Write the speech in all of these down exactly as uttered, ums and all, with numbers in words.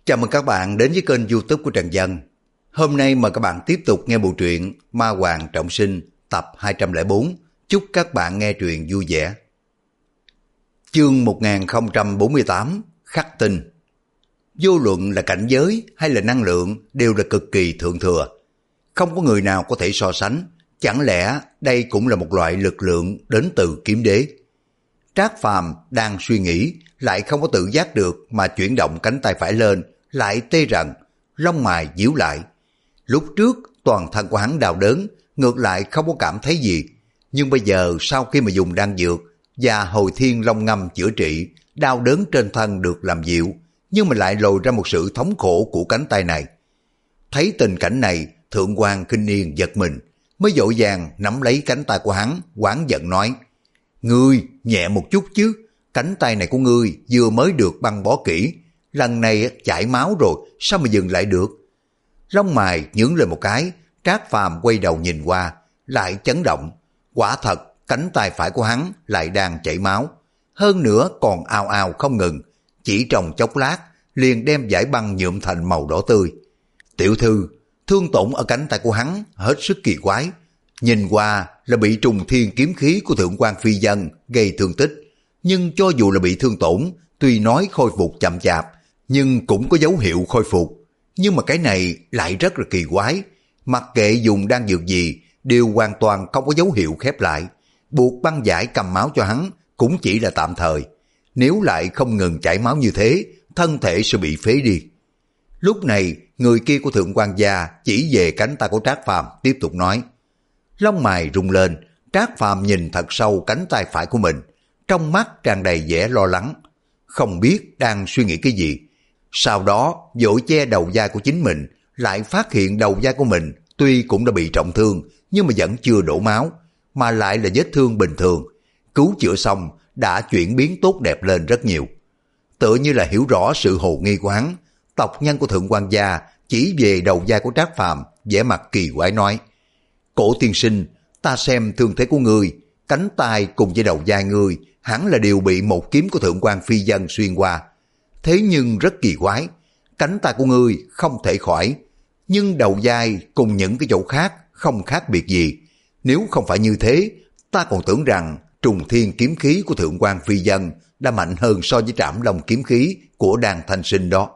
Chào mừng các bạn đến với kênh YouTube của Trần Dân. Hôm nay mời các bạn tiếp tục nghe bộ truyện Ma Hoàng Trọng Sinh tập hai trăm lẻ bốn. Chúc các bạn nghe truyện vui vẻ. Chương một nghìn không trăm bốn mươi tám, Khắc Tinh. Vô luận là cảnh giới hay là năng lượng đều là cực kỳ thượng thừa. Không có người nào có thể so sánh. Chẳng lẽ đây cũng là một loại lực lượng đến từ kiếm đế? Trác Phàm đang suy nghĩ, lại không có tự giác được mà chuyển động cánh tay phải lên, lại tê rần, lông mày díu lại. Lúc trước toàn thân của hắn đau đớn, ngược lại không có cảm thấy gì. Nhưng bây giờ sau khi mà dùng đan dược và hồi thiên long ngâm chữa trị, đau đớn trên thân được làm dịu, nhưng mà lại lồi ra một sự thống khổ của cánh tay này. Thấy tình cảnh này, Thượng quan Kinh Niên giật mình, mới vội vàng nắm lấy cánh tay của hắn, oán giận nói: "Ngươi nhẹ một chút chứ, cánh tay này của ngươi vừa mới được băng bó kỹ, lần này chảy máu rồi, sao mà dừng lại được?" Lông mày nhướng lên một cái, Trác Phàm quay đầu nhìn qua, lại chấn động. Quả thật, cánh tay phải của hắn lại đang chảy máu, hơn nữa còn ào ào không ngừng, chỉ trong chốc lát liền đem giải băng nhuộm thành màu đỏ tươi. "Tiểu thư, thương tổn ở cánh tay của hắn hết sức kỳ quái, nhìn qua là bị trùng thiên kiếm khí của Thượng quan Phi Dân gây thương tích, nhưng cho dù là bị thương tổn, tuy nói khôi phục chậm chạp, nhưng cũng có dấu hiệu khôi phục. Nhưng mà cái này lại rất là kỳ quái, mặc kệ dùng đan dược gì, đều hoàn toàn không có dấu hiệu khép lại. Buộc băng giải cầm máu cho hắn cũng chỉ là tạm thời, nếu lại không ngừng chảy máu như thế, thân thể sẽ bị phế đi." Lúc này, người kia của Thượng quan gia chỉ về cánh tay của Trác Phàm tiếp tục nói. Lông mày rung lên, Trác Phàm nhìn thật sâu cánh tay phải của mình, trong mắt tràn đầy vẻ lo lắng, không biết đang suy nghĩ cái gì. Sau đó vội che đầu vai của chính mình, lại phát hiện đầu vai của mình tuy cũng đã bị trọng thương, nhưng mà vẫn chưa đổ máu, mà lại là vết thương bình thường. Cứu chữa xong đã chuyển biến tốt đẹp lên rất nhiều. Tựa như là hiểu rõ sự hồ nghi của hắn, tộc nhân của Thượng quan gia chỉ về đầu vai của Trác Phàm, vẻ mặt kỳ quái nói: "Cổ tiên sinh, ta xem thương thế của ngươi, cánh tay cùng với đầu vai ngươi hẳn là đều bị một kiếm của Thượng quan Phi Dân xuyên qua. Thế nhưng rất kỳ quái, cánh tay của ngươi không thể khỏi, nhưng đầu vai cùng những cái chỗ khác không khác biệt gì. Nếu không phải như thế, ta còn tưởng rằng trùng thiên kiếm khí của Thượng quan Phi Dân đã mạnh hơn so với Trảm Long kiếm khí của Đan Thanh Sinh đó."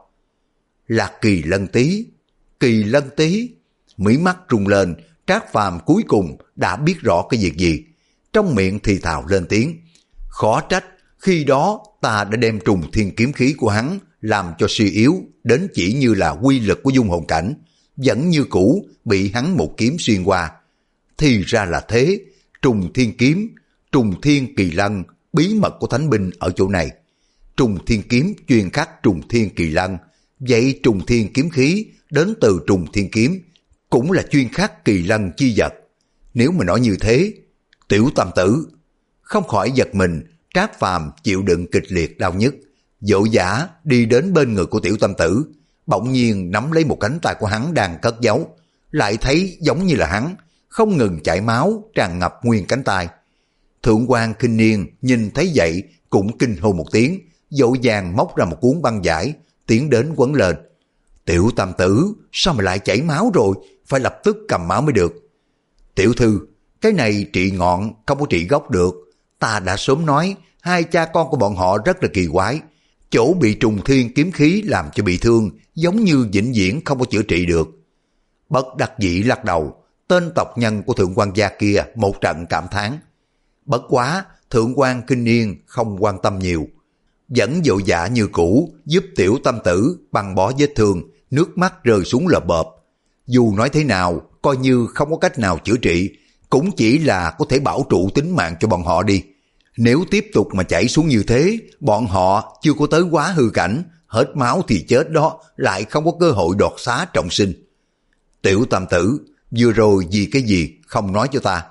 Là Kỳ Lân Tý, Kỳ Lân Tý. Mí mắt rung lên, Trác Phàm cuối cùng đã biết rõ cái việc gì, trong miệng thì thào lên tiếng: "Khó trách khi đó ta đã đem trùng thiên kiếm khí của hắn làm cho suy yếu đến chỉ như là quy lực của dung hồn cảnh, vẫn như cũ bị hắn một kiếm xuyên qua. Thì ra là thế, trùng thiên kiếm, trùng thiên kỳ lân, bí mật của thánh binh ở chỗ này. Trùng thiên kiếm chuyên khắc trùng thiên kỳ lân, vậy trùng thiên kiếm khí đến từ trùng thiên kiếm cũng là chuyên khắc kỳ lân chi vật. Nếu mà nói như thế..." Tiểu tam tử không khỏi giật mình. Trác Phàm chịu đựng kịch liệt đau nhức, vội vã đi đến bên người của tiểu tam tử, bỗng nhiên nắm lấy một cánh tay của hắn đang cất giấu, lại thấy giống như là hắn, không ngừng chảy máu tràn ngập nguyên cánh tay. Thượng quan Kinh Niên nhìn thấy vậy cũng kinh hô một tiếng, vội vàng móc ra một cuốn băng vải, tiến đến quấn lên. "Tiểu tam tử, sao mà lại chảy máu rồi, phải lập tức cầm máu mới được." "Tiểu thư, cái này trị ngọn không có trị gốc được. Ta đã sớm nói, hai cha con của bọn họ rất là kỳ quái. Chỗ bị trùng thiên kiếm khí làm cho bị thương, giống như vĩnh viễn không có chữa trị được." Bất đắc dĩ lắc đầu, tên tộc nhân của Thượng quan gia kia một trận cảm thán. Bất quá, Thượng quan Kinh Niên không quan tâm nhiều, vẫn vội vã như cũ giúp tiểu tam tử băng bó vết thương, nước mắt rơi xuống lợp bợp. Dù nói thế nào, coi như không có cách nào chữa trị, cũng chỉ là có thể bảo trụ tính mạng cho bọn họ đi. Nếu tiếp tục mà chảy xuống như thế, bọn họ chưa có tới quá hư cảnh, hết máu thì chết đó, lại không có cơ hội đoạt xá trọng sinh. "Tiểu tam tử, vừa rồi vì cái gì không nói cho ta?"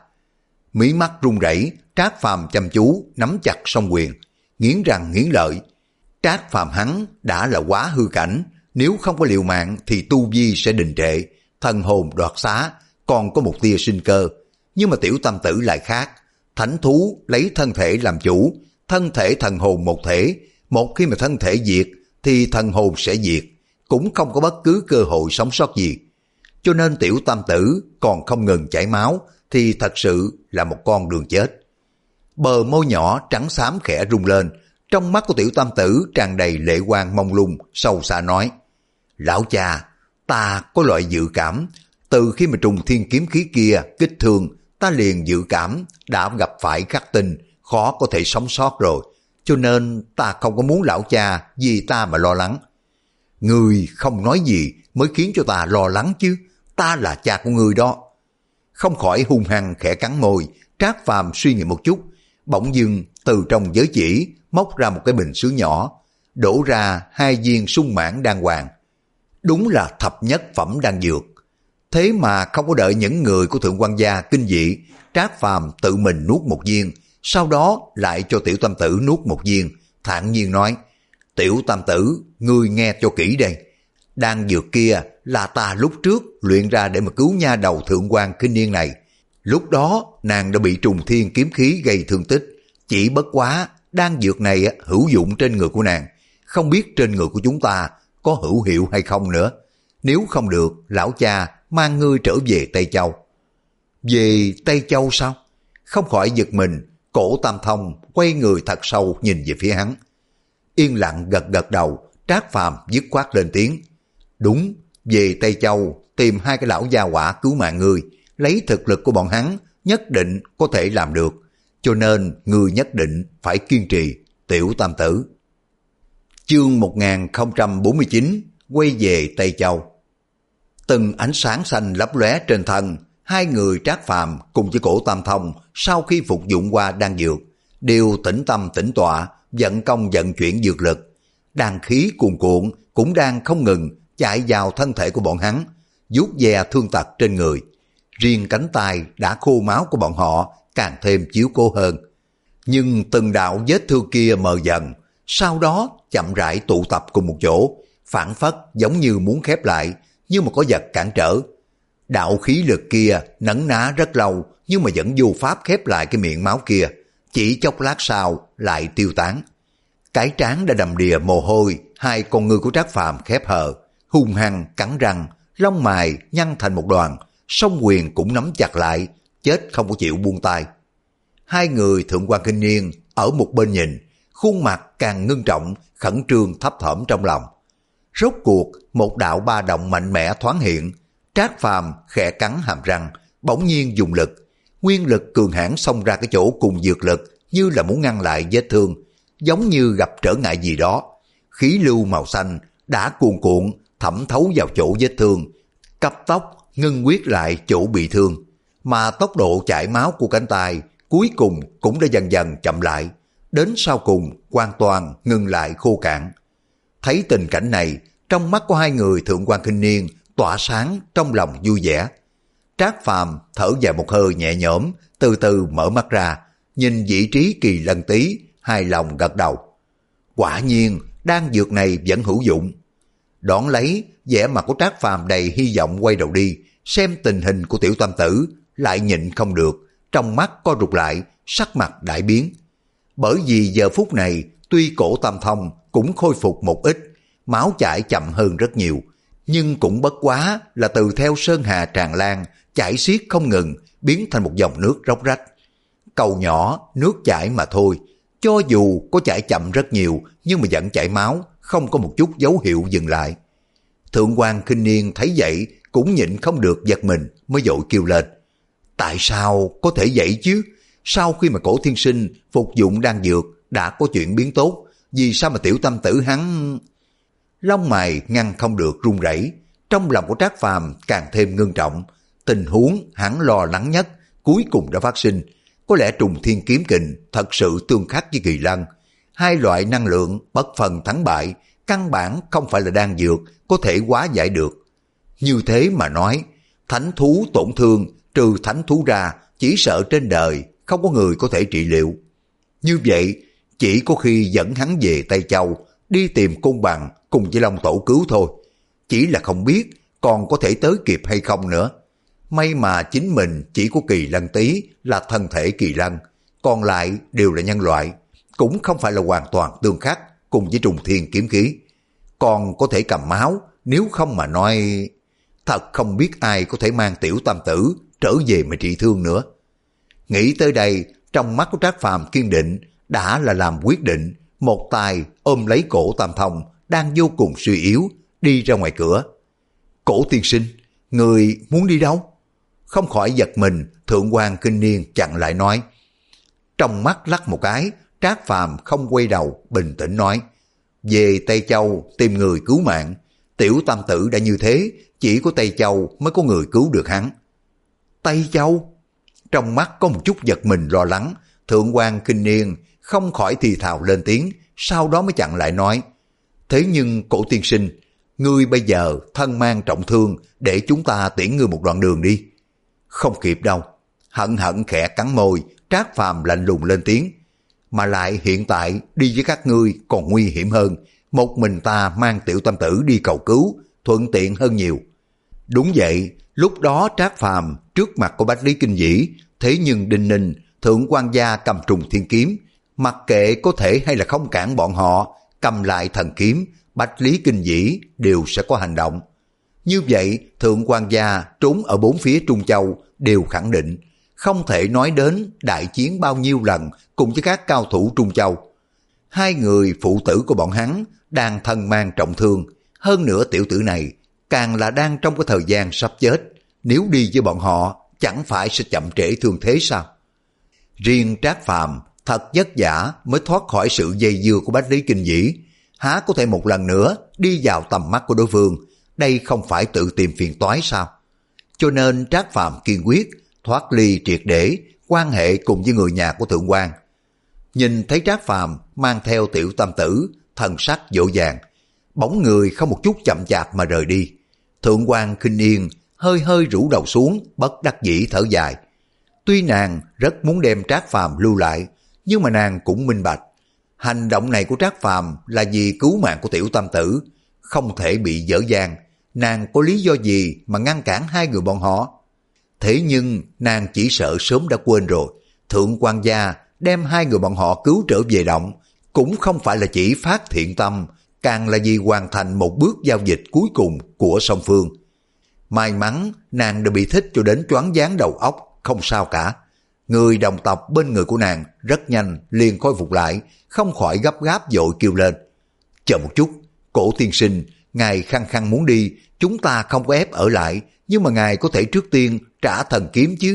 Mí mắt run rẩy, Trác Phàm chăm chú nắm chặt song quyền, nghiến răng nghiến lợi. Trác Phàm hắn đã là quá hư cảnh, nếu không có liều mạng thì tu vi sẽ đình trệ, thần hồn đoạt xá, còn có một tia sinh cơ. Nhưng mà tiểu tam tử lại khác, thánh thú lấy thân thể làm chủ, thân thể thần hồn một thể, một khi mà thân thể diệt thì thần hồn sẽ diệt, cũng không có bất cứ cơ hội sống sót gì. Cho nên tiểu tam tử còn không ngừng chảy máu thì thật sự là một con đường chết. Bờ môi nhỏ trắng xám khẽ rung lên, trong mắt của tiểu tam tử tràn đầy lệ quang mông lung, sâu xa nói: Lão cha, ta có loại dự cảm, từ khi mà trùng thiên kiếm khí kia kích thương, ta liền dự cảm đã gặp phải khắc tinh, khó có thể sống sót rồi, cho nên ta không có muốn lão cha vì ta mà lo lắng. Ngươi không nói gì mới khiến cho ta lo lắng chứ, ta là cha của ngươi đó. Không khỏi hung hăng khẽ cắn môi, Trác Phàm suy nghĩ một chút, bỗng dưng từ trong giới chỉ móc ra một cái bình sứ nhỏ, đổ ra hai viên sung mãn đan hoàng. Đúng là thập nhất phẩm đan dược. Thế mà không có đợi những người của thượng quan gia kinh dị, Trác Phàm tự mình nuốt một viên, sau đó lại cho tiểu tam tử nuốt một viên, thản nhiên nói: Tiểu tam tử, ngươi nghe cho kỹ đây. Đan dược kia là ta lúc trước luyện ra để mà cứu nha đầu thượng quan Kinh Niên này. Lúc đó nàng đã bị trùng thiên kiếm khí gây thương tích, chỉ bất quá đan dược này hữu dụng trên người của nàng, không biết trên người của chúng ta có hữu hiệu hay không nữa. Nếu không được, lão cha mang ngươi trở về Tây Châu. Về Tây Châu sao? Không khỏi giật mình, Cổ Tam Thông quay người thật sâu nhìn về phía hắn. Yên lặng gật gật đầu, Trác Phàm dứt khoát lên tiếng: Đúng, về Tây Châu tìm hai cái lão gia hỏa cứu mạng ngươi, lấy thực lực của bọn hắn nhất định có thể làm được, cho nên ngươi nhất định phải kiên trì, tiểu tam tử. Chương một nghìn không trăm bốn mươi chín, quay về Tây Châu. Từng ánh sáng xanh lấp lóe trên thân, hai người Trác Phàm cùng với Cổ Tam Thông sau khi phục dụng qua đan dược, đều tĩnh tâm tĩnh tọa, vận công vận chuyển dược lực. Đan khí cuồn cuộn cũng đang không ngừng chạy vào thân thể của bọn hắn, vuốt ve thương tật trên người. Riêng cánh tay đã khô máu của bọn họ càng thêm chiếu cố hơn. Nhưng từng đạo vết thương kia mờ dần, sau đó chậm rãi tụ tập cùng một chỗ, phản phất giống như muốn khép lại, nhưng mà có vật cản trở. Đạo khí lực kia nấn ná rất lâu, nhưng mà vẫn vô pháp khép lại cái miệng máu kia, chỉ chốc lát sau lại tiêu tán. Cái trán đã đầm đìa mồ hôi, hai con ngươi của Trác Phàm khép hờ, hung hăng cắn răng, lông mày nhăn thành một đoàn, song quyền cũng nắm chặt lại, chết không có chịu buông tay. Hai người thượng quan Kinh Niên ở một bên nhìn, khuôn mặt càng ngưng trọng, khẩn trương thấp thỏm trong lòng. Rốt cuộc một đạo ba động mạnh mẽ thoáng hiện, Trác Phàm khẽ cắn hàm răng, bỗng nhiên dùng lực, nguyên lực cường hãn xông ra cái chỗ cùng dược lực, như là muốn ngăn lại vết thương, giống như gặp trở ngại gì đó. Khí lưu màu xanh đã cuồn cuộn thẩm thấu vào chỗ vết thương, cấp tốc ngưng quyết lại chỗ bị thương, mà tốc độ chảy máu của cánh tay cuối cùng cũng đã dần dần chậm lại, đến sau cùng hoàn toàn ngừng lại khô cạn. Thấy tình cảnh này, trong mắt của hai người thượng quan Kinh Niên tỏa sáng, trong lòng vui vẻ. Trác Phàm thở dài một hơi nhẹ nhõm, từ từ mở mắt ra, nhìn vị trí Kỳ Lân Tý, hài lòng gật đầu. Quả nhiên đan dược này vẫn hữu dụng. Đón lấy, vẻ mặt của Trác Phàm đầy hy vọng quay đầu đi, xem tình hình của tiểu tam tử, lại nhịn không được, trong mắt co rụt lại, sắc mặt đại biến. Bởi vì giờ phút này, tuy Cổ Tam Thông cũng khôi phục một ít, máu chảy chậm hơn rất nhiều, nhưng cũng bất quá là từ theo sơn hà tràn lan, chảy xiết không ngừng, biến thành một dòng nước róc rách. Cầu nhỏ, nước chảy mà thôi, cho dù có chảy chậm rất nhiều, nhưng mà vẫn chảy máu, không có một chút dấu hiệu dừng lại. Thượng quan Kinh Niên thấy vậy, cũng nhịn không được giật mình, mới vội kêu lên. Tại sao có thể vậy chứ? Sau khi mà Cổ tiên sinh phục dụng đan dược đã có chuyện biến tốt, vì sao mà tiểu tam tử hắn... Lông mày ngăn không được run rẩy, trong lòng của Trác Phàm càng thêm ngưng trọng. Tình huống hắn lo lắng nhất cuối cùng đã phát sinh. Có lẽ trùng thiên kiếm kình thật sự tương khắc với Kỳ Lân. Hai loại năng lượng bất phần thắng bại, căn bản không phải là đan dược có thể hóa giải được. Như thế mà nói, thánh thú tổn thương trừ thánh thú ra, chỉ sợ trên đời không có người có thể trị liệu. Như vậy, chỉ có khi dẫn hắn về Tây Châu, đi tìm Côn Bằng cùng với Long Tổ cứu thôi. Chỉ là không biết còn có thể tới kịp hay không nữa. May mà chính mình chỉ có Kỳ Lân Tý là thân thể Kỳ Lân, còn lại đều là nhân loại, cũng không phải là hoàn toàn tương khắc cùng với trùng thiên kiếm khí. Còn có thể cầm máu, nếu không mà nói... Thật không biết ai có thể mang Tiểu Tam Tử trở về mà trị thương nữa. Nghĩ tới đây, trong mắt của Trác Phàm kiên định, đã là làm quyết định, một tay ôm lấy cổ Tam Thông, đang vô cùng suy yếu, đi ra ngoài cửa. Cổ tiên sinh, người muốn đi đâu? Không khỏi giật mình, Thượng quan Kinh Niên chặn lại nói. Trong mắt lắc một cái, Trác Phàm không quay đầu, bình tĩnh nói. Về Tây Châu tìm người cứu mạng, Tiểu Tam Tử đã như thế, chỉ có Tây Châu mới có người cứu được hắn. Tây Châu? Trong mắt có một chút giật mình lo lắng, Thượng quan Kinh Niên không khỏi thì thào lên tiếng, sau đó mới chặn lại nói. Thế nhưng cổ tiên sinh, ngươi bây giờ thân mang trọng thương, để chúng ta tiễn ngươi một đoạn đường đi. Không kịp đâu. Hận hận khẽ cắn môi, Trác Phàm lạnh lùng lên tiếng. Mà lại hiện tại đi với các ngươi còn nguy hiểm hơn, một mình ta mang Tiểu Tam Tử đi cầu cứu, thuận tiện hơn nhiều. Đúng vậy, lúc đó Trác Phàm trước mặt của Bách Lý Kinh Vĩ, thế nhưng Đinh Ninh, Thượng quan gia cầm trùng thiên kiếm, mặc kệ có thể hay là không cản bọn họ, cầm lại thần kiếm, Bách Lý Kinh Vĩ đều sẽ có hành động. Như vậy, Thượng quan gia trốn ở bốn phía Trung Châu đều khẳng định, không thể nói đến đại chiến bao nhiêu lần cùng với các cao thủ Trung Châu. Hai người phụ tử của bọn hắn đang thân mang trọng thương, hơn nữa tiểu tử này càng là đang trong cái thời gian sắp chết, nếu đi với bọn họ chẳng phải sẽ chậm trễ thương thế sao? Riêng Trác Phàm thật vất vả mới thoát khỏi sự dây dưa của Bách Lý Kinh Vĩ, há có thể một lần nữa đi vào tầm mắt của đối phương, đây không phải tự tìm phiền toái sao? Cho nên Trác Phàm kiên quyết thoát ly triệt để quan hệ cùng với người nhà của Thượng quan. Nhìn thấy Trác Phàm mang theo Tiểu Tam Tử, thần sắc dỗ dàng, bóng người không một chút chậm chạp mà rời đi. Thượng quan Kinh Niên hơi hơi rũ đầu xuống, bất đắc dĩ thở dài. Tuy nàng rất muốn đem Trác Phàm lưu lại, nhưng mà nàng cũng minh bạch, hành động này của Trác Phàm là vì cứu mạng của Tiểu Tam Tử, không thể bị dở dang. Nàng có lý do gì mà ngăn cản hai người bọn họ? Thế nhưng nàng chỉ sợ sớm đã quên rồi, Thượng quan gia đem hai người bọn họ cứu trở về động, cũng không phải là chỉ phát thiện tâm, càng là vì hoàn thành một bước giao dịch cuối cùng của song phương. May mắn nàng đã bị thích cho đến choáng váng đầu óc, không sao cả. Người đồng tộc bên người của nàng rất nhanh liền khôi phục lại, không khỏi gấp gáp vội kêu lên. Chờ một chút, cổ tiên sinh, ngài khăng khăng muốn đi, chúng ta không có ép ở lại, nhưng mà ngài có thể trước tiên trả thần kiếm chứ.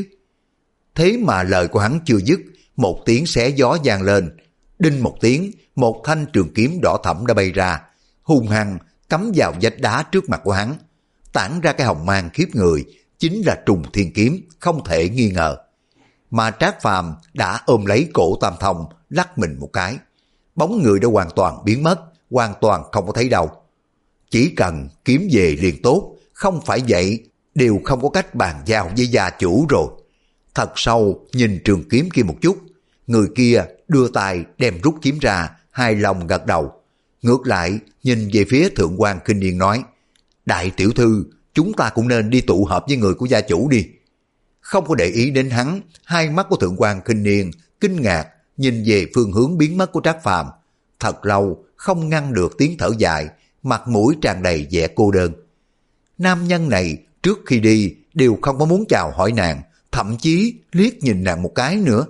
Thế mà lời của hắn chưa dứt, một tiếng xé gió vang lên, đinh một tiếng, một thanh trường kiếm đỏ thẫm đã bay ra, hung hăng cắm vào vách đá trước mặt của hắn, tản ra cái hồng mang khiếp người, chính là trùng thiên kiếm, không thể nghi ngờ. Mà Trác Phàm đã ôm lấy cổ Tam Thông, lắc mình một cái, bóng người đã hoàn toàn biến mất, hoàn toàn không có thấy đâu. Chỉ cần kiếm về liền tốt, không phải vậy đều không có cách bàn giao với gia chủ rồi. Thật sâu nhìn trường kiếm kia một chút, người kia đưa tay đem rút kiếm ra, hài lòng gật đầu. Ngược lại nhìn về phía Thượng quan Kinh Niên nói, đại tiểu thư, chúng ta cũng nên đi tụ họp với người của gia chủ đi. Không có để ý đến hắn, hai mắt của Thượng quan Kinh Niên kinh ngạc nhìn về phương hướng biến mất của Trác Phàm, thật lâu không ngăn được tiếng thở dài, mặt mũi tràn đầy vẻ cô đơn. Nam nhân này trước khi đi đều không có muốn chào hỏi nàng, thậm chí liếc nhìn nàng một cái nữa.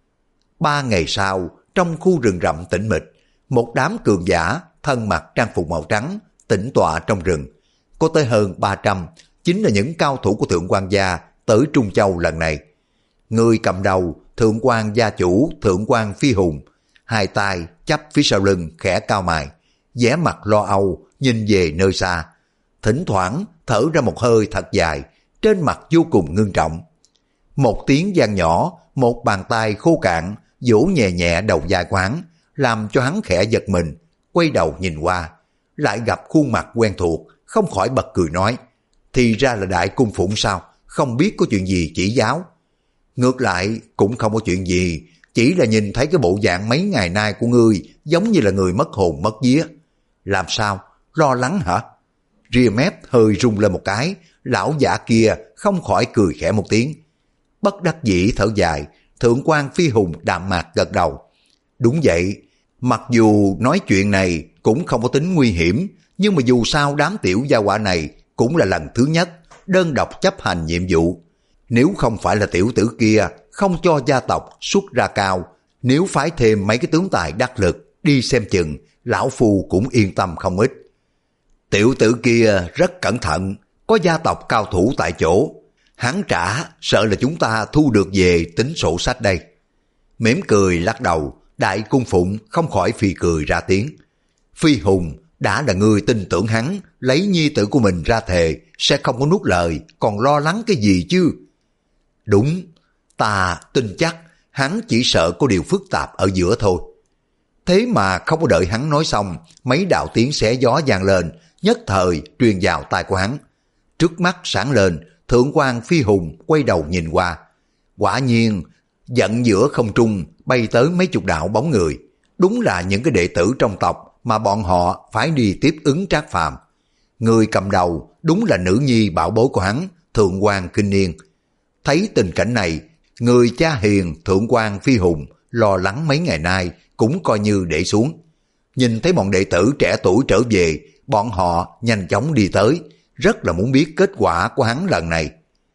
Ba ngày sau, trong khu rừng rậm tĩnh mịch, một đám cường giả thân mặc trang phục màu trắng tĩnh tọa trong rừng, có tới hơn ba trăm, chính là những cao thủ của Thượng quan gia tới Trung Châu lần này. Người cầm đầu Thượng quan gia chủ Thượng quan Phi Hùng, hai tay chắp phía sau lưng khẽ cao mày, vẻ mặt lo âu nhìn về nơi xa, thỉnh thoảng thở ra một hơi thật dài, trên mặt vô cùng ngưng trọng. Một tiếng vang nhỏ, một bàn tay khô cạn vỗ nhẹ nhẹ đầu vai của hắn, làm cho hắn khẽ giật mình, quay đầu nhìn qua, lại gặp khuôn mặt quen thuộc, không khỏi bật cười nói, thì ra là Đại Cung Phụng sao, không biết có chuyện gì chỉ giáo. Ngược lại cũng không có chuyện gì, chỉ là nhìn thấy cái bộ dạng mấy ngày nay của ngươi giống như là người mất hồn mất vía. Làm sao, lo lắng hả? Ria mép hơi rung lên một cái, lão giả kia không khỏi cười khẽ một tiếng. Bất đắc dĩ thở dài, Thượng quan Phi Hùng đạm mạc gật đầu. Đúng vậy, mặc dù nói chuyện này cũng không có tính nguy hiểm, Nhưng mà dù sao đám tiểu gia hỏa này cũng là lần thứ nhất đơn độc chấp hành nhiệm vụ. Nếu không phải là tiểu tử kia không cho gia tộc xuất ra cao, nếu phái thêm mấy cái tướng tài đắc lực đi xem chừng, lão phu cũng yên tâm không ít. Tiểu tử kia rất cẩn thận, có gia tộc cao thủ tại chỗ. Hắn trả, sợ là chúng ta thu được về tính sổ sách đây. Mỉm cười lắc đầu, Đại Cung Phụng không khỏi phì cười ra tiếng. Phi Hùng đã là người tin tưởng hắn, lấy nhi tử của mình ra thề, sẽ không có nuốt lời, còn lo lắng cái gì chứ? Đúng, ta tin chắc hắn chỉ sợ có điều phức tạp ở giữa thôi. Thế mà không có đợi hắn nói xong, mấy đạo tiếng xé gió vang lên, nhất thời truyền vào tai của hắn. Trước mắt sáng lên, Thượng quan Phi Hùng quay đầu nhìn qua. Quả nhiên, giận giữa không trung bay tới mấy chục đạo bóng người. Đúng là những cái đệ tử trong tộc mà bọn họ phải đi tiếp ứng Trác Phàm. Người cầm đầu đúng là nữ nhi bảo bối của hắn, Thượng quan Kinh Niên. Thấy tình cảnh này, người cha hiền Thượng quan Phi Hùng lo lắng mấy ngày nay cũng coi như để xuống. Nhìn thấy bọn đệ tử trẻ tuổi trở về, bọn họ nhanh chóng đi tới, rất là muốn biết kết quả của hắn lần này.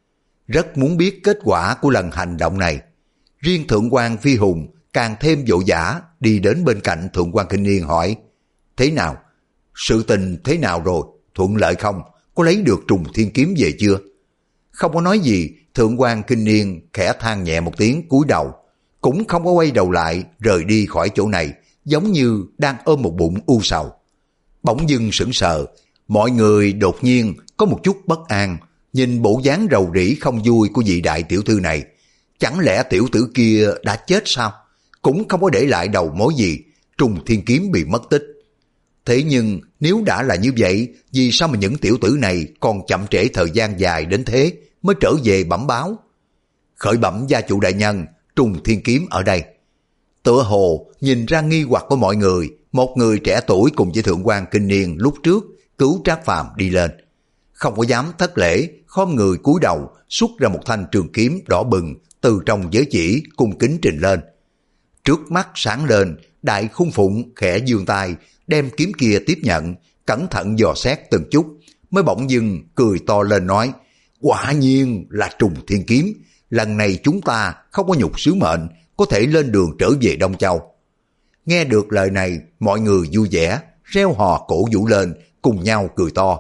Rất muốn biết kết quả của lần hành động này. Riêng Thượng quan Phi Hùng càng thêm vội vã đi đến bên cạnh Thượng quan Kinh Niên hỏi: thế nào? Sự tình thế nào rồi? Thuận lợi không? Có lấy được Trùng Thiên Kiếm về chưa? Không có nói gì, Thượng quan Kinh Niên khẽ than nhẹ một tiếng cúi đầu, cũng không có quay đầu lại rời đi khỏi chỗ này, giống như đang ôm một bụng u sầu. Bỗng dưng sững sờ, mọi người đột nhiên có một chút bất an, nhìn bộ dáng rầu rĩ không vui của vị đại tiểu thư này. Chẳng lẽ tiểu tử kia đã chết sao? Cũng không có để lại đầu mối gì, Trùng Thiên Kiếm bị mất tích. Thế nhưng nếu đã là như vậy, vì sao mà những tiểu tử này còn chậm trễ thời gian dài đến thế mới trở về bẩm báo? Khởi bẩm gia chủ đại nhân, Trùng Thiên Kiếm ở đây. Tựa hồ nhìn ra nghi hoặc của mọi người, một người trẻ tuổi cùng với Thượng quan Kinh Niên lúc trước cứu Trác Phàm đi lên. Không có dám thất lễ, khom người cúi đầu xuất ra một thanh trường kiếm đỏ bừng từ trong giới chỉ cung kính trình lên. Trước mắt sáng lên, Đại Khung Phụng khẽ giương tay đem kiếm kia tiếp nhận, cẩn thận dò xét từng chút, mới bỗng dưng cười to lên nói: quả nhiên là Trùng Thiên Kiếm, lần này chúng ta không có nhục sứ mệnh, có thể lên đường trở về Đông Châu. Nghe được lời này, mọi người vui vẻ, reo hò cổ vũ lên, cùng nhau cười to.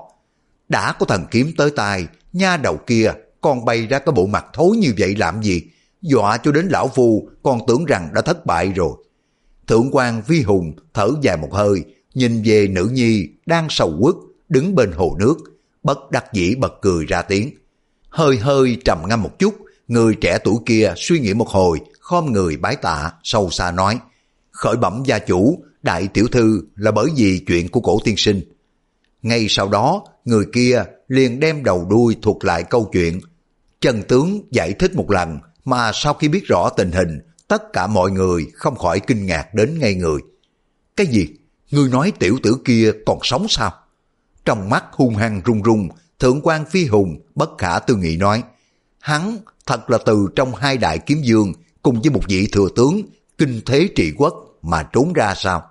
Đã có thần kiếm tới tai, nha đầu kia còn bày ra cái bộ mặt thối như vậy làm gì? Dọa cho đến lão phu còn tưởng rằng đã thất bại rồi. Thượng quan Vi Hùng thở dài một hơi, nhìn về nữ nhi đang sầu uất đứng bên hồ nước, bất đắc dĩ bật cười ra tiếng. Hơi hơi trầm ngâm một chút, người trẻ tuổi kia suy nghĩ một hồi, khom người bái tạ, sâu xa nói: khởi bẩm gia chủ, đại tiểu thư là bởi vì chuyện của cổ tiên sinh. Ngay sau đó, người kia liền đem đầu đuôi thuật lại câu chuyện. Chân tướng giải thích một lần, mà sau khi biết rõ tình hình, tất cả mọi người không khỏi kinh ngạc đến ngây người. Cái gì? Ngươi nói tiểu tử kia còn sống sao? Trong mắt hung hăng run run, Thượng quan Phi Hùng bất khả tư nghị nói: hắn thật là từ trong hai đại kiếm dương cùng với một vị thừa tướng kinh thế trị quốc mà trốn ra sao?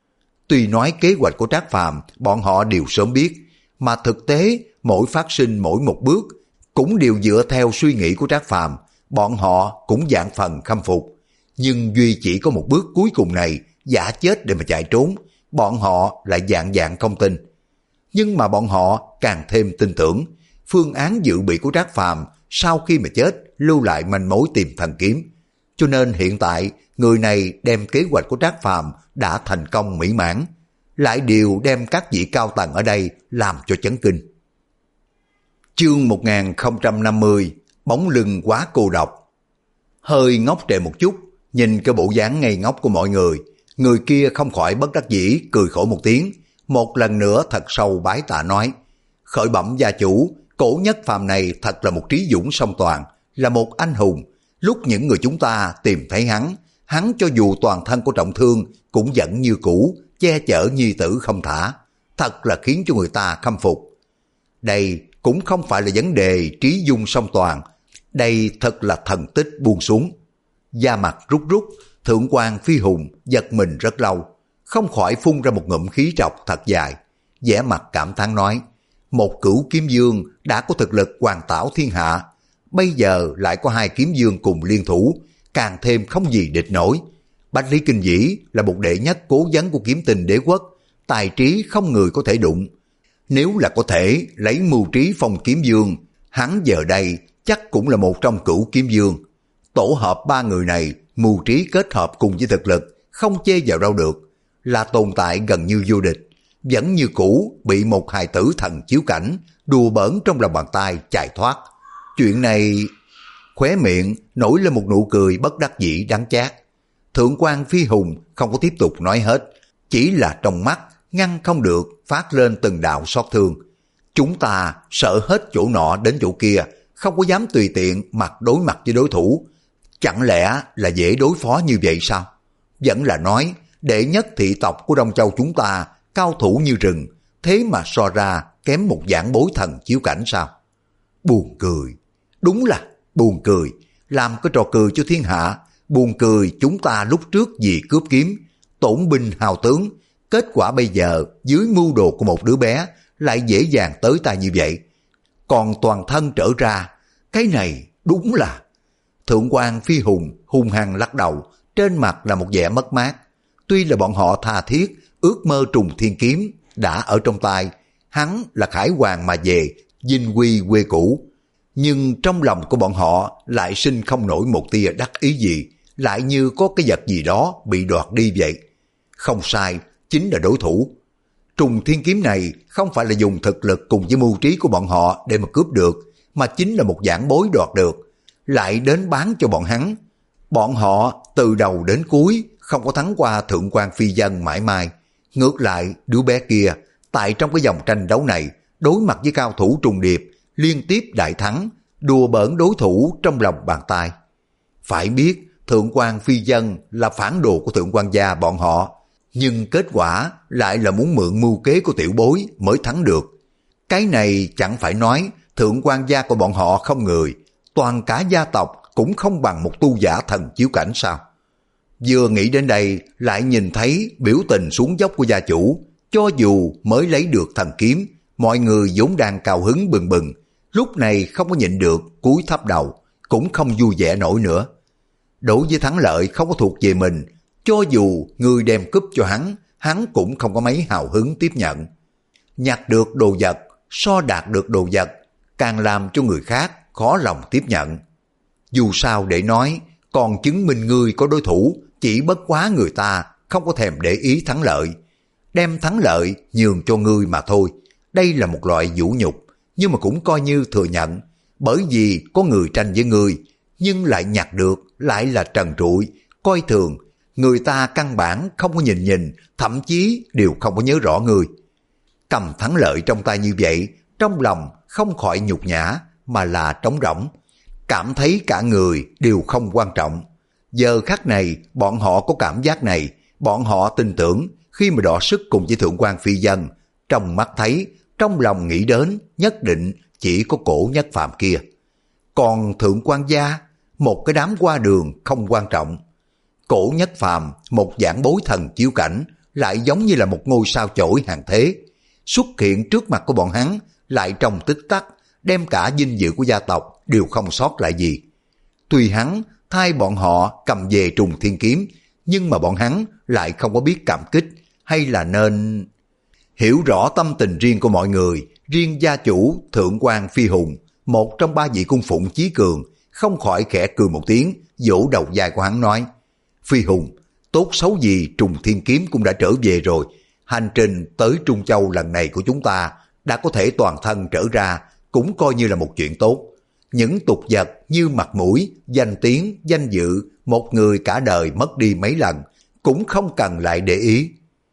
Tuy nói kế hoạch của Trác Phàm bọn họ đều sớm biết, mà thực tế mỗi phát sinh mỗi một bước cũng đều dựa theo suy nghĩ của Trác Phàm, bọn họ cũng dạng phần khâm phục. Nhưng duy chỉ có một bước cuối cùng này, giả chết để mà chạy trốn, bọn họ lại dạng dạng không tin. Nhưng mà bọn họ càng thêm tin tưởng, phương án dự bị của Trác Phàm sau khi mà chết lưu lại manh mối tìm thần kiếm. Cho nên hiện tại người này đem kế hoạch của Trác Phàm đã thành công mỹ mãn, lại đều đem các vị cao tầng ở đây làm cho chấn kinh. Chương một nghìn không trăm năm mươi, bóng lưng quá cô độc. Hơi ngốc trệ một chút, nhìn cái bộ dáng ngây ngốc của mọi người, người kia không khỏi bất đắc dĩ cười khổ một tiếng, một lần nữa thật sâu bái tạ nói: khởi bẩm gia chủ, Cổ Nhất Phàm này thật là một trí dũng song toàn, là một anh hùng. Lúc những người chúng ta tìm thấy hắn, hắn cho dù toàn thân có trọng thương cũng vẫn như cũ, che chở nhi tử không thả, thật là khiến cho người ta khâm phục. Đây cũng không phải là vấn đề trí dung song toàn, đây thật là thần tích buông xuống. Da mặt rút rút, Thượng quan Phi Hùng giật mình rất lâu, không khỏi phun ra một ngụm khí trọc thật dài. vẻ mặt cảm thán nói, một cửu kiếm dương đã có thực lực hoàn tảo thiên hạ, bây giờ lại có hai kiếm dương cùng liên thủ, càng thêm không gì địch nổi. Bách Lý Kinh Vĩ là một đệ nhất cố vấn của Kiếm Tinh Đế quốc, tài trí không người có thể đụng. Nếu là có thể lấy mưu trí phong kiếm dương, hắn giờ đây chắc cũng là một trong cửu kiếm dương. Tổ hợp ba người này, mưu trí kết hợp cùng với thực lực, không chê vào đâu được, là tồn tại gần như vô địch. Vẫn như cũ bị một hài tử thần chiếu cảnh đùa bỡn trong lòng bàn tay chạy thoát. Chuyện này... Khóe miệng nổi lên một nụ cười bất đắc dĩ đắng chát. Thượng quan Phi Hùng không có tiếp tục nói hết, chỉ là trong mắt ngăn không được phát lên từng đạo xót thương. Chúng ta sợ hết chỗ nọ đến chỗ kia, không có dám tùy tiện mặt đối mặt với đối thủ. Chẳng lẽ là dễ đối phó như vậy sao? Vẫn là nói đệ nhất thị tộc của Đông Châu chúng ta cao thủ như rừng, thế mà so ra kém một giảng bối thần chiếu cảnh sao? Buồn cười, đúng là buồn cười, làm cái trò cười cho thiên hạ. Buồn cười chúng ta lúc trước vì cướp kiếm, tổn binh hao tướng, kết quả bây giờ dưới mưu đồ của một đứa bé lại dễ dàng tới tay như vậy. Còn toàn thân trở ra, cái này đúng là... Thượng quan Phi Hùng hung hăng lắc đầu, trên mặt là một vẻ mất mát. Tuy là bọn họ tha thiết ước mơ trùng thiên kiếm đã ở trong tay, hắn là khải hoàng mà về, vinh quy quê cũ, nhưng trong lòng của bọn họ lại sinh không nổi một tia đắc ý gì, lại như có cái vật gì đó bị đoạt đi vậy. Không sai, chính là đối thủ. Trùng thiên kiếm này không phải là dùng thực lực cùng với mưu trí của bọn họ để mà cướp được, mà chính là một giảng bối đoạt được, lại đến bán cho bọn hắn. Bọn họ từ đầu đến cuối không có thắng qua Thượng quan Phi Dân mãi mai. Ngược lại, đứa bé kia tại trong cái vòng tranh đấu này đối mặt với cao thủ trùng điệp, liên tiếp đại thắng, đùa bỡn đối thủ trong lòng bàn tay. Phải biết Thượng quan Phi Dân là phản đồ của Thượng quan gia bọn họ, nhưng kết quả lại là muốn mượn mưu kế của tiểu bối mới thắng được. Cái này chẳng phải nói Thượng quan gia của bọn họ không người, toàn cả gia tộc cũng không bằng một tu giả thần chiếu cảnh sao? Vừa nghĩ đến đây lại nhìn thấy biểu tình xuống dốc của gia chủ, cho dù mới lấy được thần kiếm, mọi người vốn đang cao hứng bừng bừng, lúc này không có nhịn được cúi thấp đầu, cũng không vui vẻ nổi nữa. Đối với thắng lợi không có thuộc về mình, cho dù người đem cúp cho hắn, hắn cũng không có mấy hào hứng tiếp nhận. Nhặt được đồ vật, so đạt được đồ vật, càng làm cho người khác khó lòng tiếp nhận. Dù sao để nói, còn chứng minh ngươi có đối thủ, chỉ bất quá người ta không có thèm để ý thắng lợi. Đem thắng lợi nhường cho ngươi mà thôi. Đây là một loại vũ nhục, nhưng mà cũng coi như thừa nhận, bởi vì có người tranh với ngươi, nhưng lại nhặt được, lại là trần trụi, coi thường, người ta căn bản không có nhìn nhìn, thậm chí đều không có nhớ rõ ngươi. Cầm thắng lợi trong tay như vậy, trong lòng không khỏi nhục nhã, mà là trống rỗng, cảm thấy cả người đều không quan trọng. Giờ khắc này, bọn họ có cảm giác này, bọn họ tin tưởng, khi mà đọ sức cùng với Thượng quan Phi Dân, trong mắt thấy, trong lòng nghĩ đến, nhất định chỉ có Cổ Nhất Phàm kia. Còn Thượng quan gia, một cái đám qua đường không quan trọng. Cổ Nhất Phàm, một giảng bối thần chiếu cảnh, lại giống như là một ngôi sao chổi hàng thế, xuất hiện trước mặt của bọn hắn, lại trong tích tắc, đem cả vinh dự của gia tộc đều không sót lại gì. Tuy hắn thay bọn họ cầm về Trùng Thiên Kiếm, nhưng mà bọn hắn lại không có biết cảm kích, hay là nên... Hiểu rõ tâm tình riêng của mọi người, riêng gia chủ Thượng quan Phi Hùng, một trong ba vị cung phụng chí cường, không khỏi khẽ cười một tiếng, vỗ đầu vai của hắn nói, Phi Hùng, tốt xấu gì Trùng Thiên Kiếm cũng đã trở về rồi, hành trình tới Trung Châu lần này của chúng ta đã có thể toàn thân trở ra, cũng coi như là một chuyện tốt. Những tục vật như mặt mũi, danh tiếng, danh dự, một người cả đời mất đi mấy lần, cũng không cần lại để ý.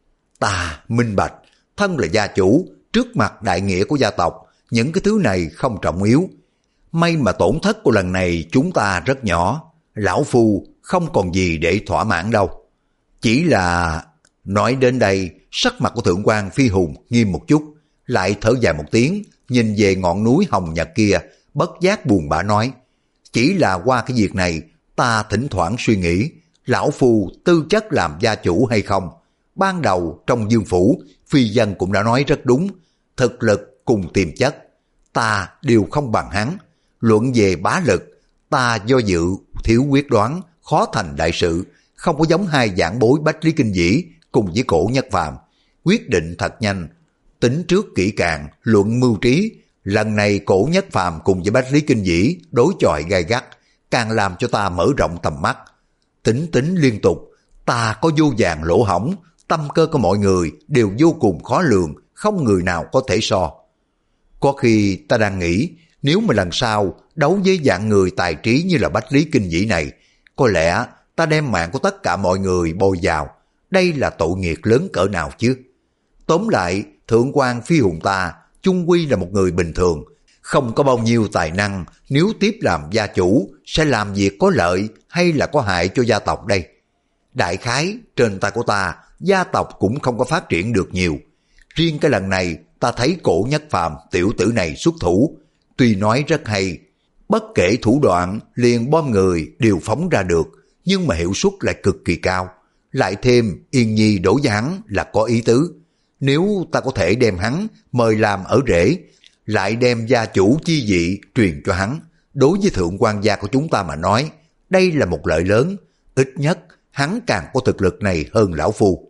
Ta minh bạch, thân là gia chủ, trước mặt đại nghĩa của gia tộc, những cái thứ này không trọng yếu. May mà tổn thất của lần này chúng ta rất nhỏ, lão phu không còn gì để thỏa mãn đâu. Chỉ là... Nói đến đây, sắc mặt của Thượng quan Phi Hùng nghiêm một chút, lại thở dài một tiếng, nhìn về ngọn núi Hồng Nhật kia, bất giác buồn bã nói, chỉ là qua cái việc này, ta thỉnh thoảng suy nghĩ, lão phu tư chất làm gia chủ hay không? Ban đầu trong Dương Phủ, Phi Dân cũng đã nói rất đúng, thực lực cùng tiềm chất, ta đều không bằng hắn. Luận về bá lực, ta do dự, thiếu quyết đoán, khó thành đại sự, không có giống hai giảng bối Bách Lý Kinh Vĩ cùng với Cổ Nhất Phàm. Quyết định thật nhanh, tính trước kỹ càng, luận mưu trí. Lần này Cổ Nhất Phàm cùng với Bách Lý Kinh Vĩ đối chọi gay gắt, càng làm cho ta mở rộng tầm mắt. Tính tính liên tục, ta có vô vàn lỗ hổng, tâm cơ của mọi người đều vô cùng khó lường, không người nào có thể so. Có khi ta đang nghĩ, nếu mà lần sau đấu với dạng người tài trí như là Bách Lý Kinh Vĩ này, có lẽ ta đem mạng của tất cả mọi người bồi vào. Đây là tội nghiệp lớn cỡ nào chứ? Tóm lại, thượng quan Phi Hùng ta chung quy là một người bình thường, không có bao nhiêu tài năng. Nếu tiếp làm gia chủ, sẽ làm việc có lợi hay là có hại cho gia tộc đây? Đại khái, trên tay của ta, gia tộc cũng không có phát triển được nhiều. Riêng cái lần này, ta thấy Cổ Nhất Phàm tiểu tử này xuất thủ, tuy nói rất hay, bất kể thủ đoạn liền bom người đều phóng ra được, nhưng mà hiệu suất lại cực kỳ cao. Lại thêm Yên Nhi đổ với hắn là có ý tứ. Nếu ta có thể đem hắn mời làm ở rể, lại đem gia chủ chi vị truyền cho hắn, đối với thượng quan gia của chúng ta mà nói, đây là một lợi lớn. Ít nhất hắn càng có thực lực này hơn lão phu.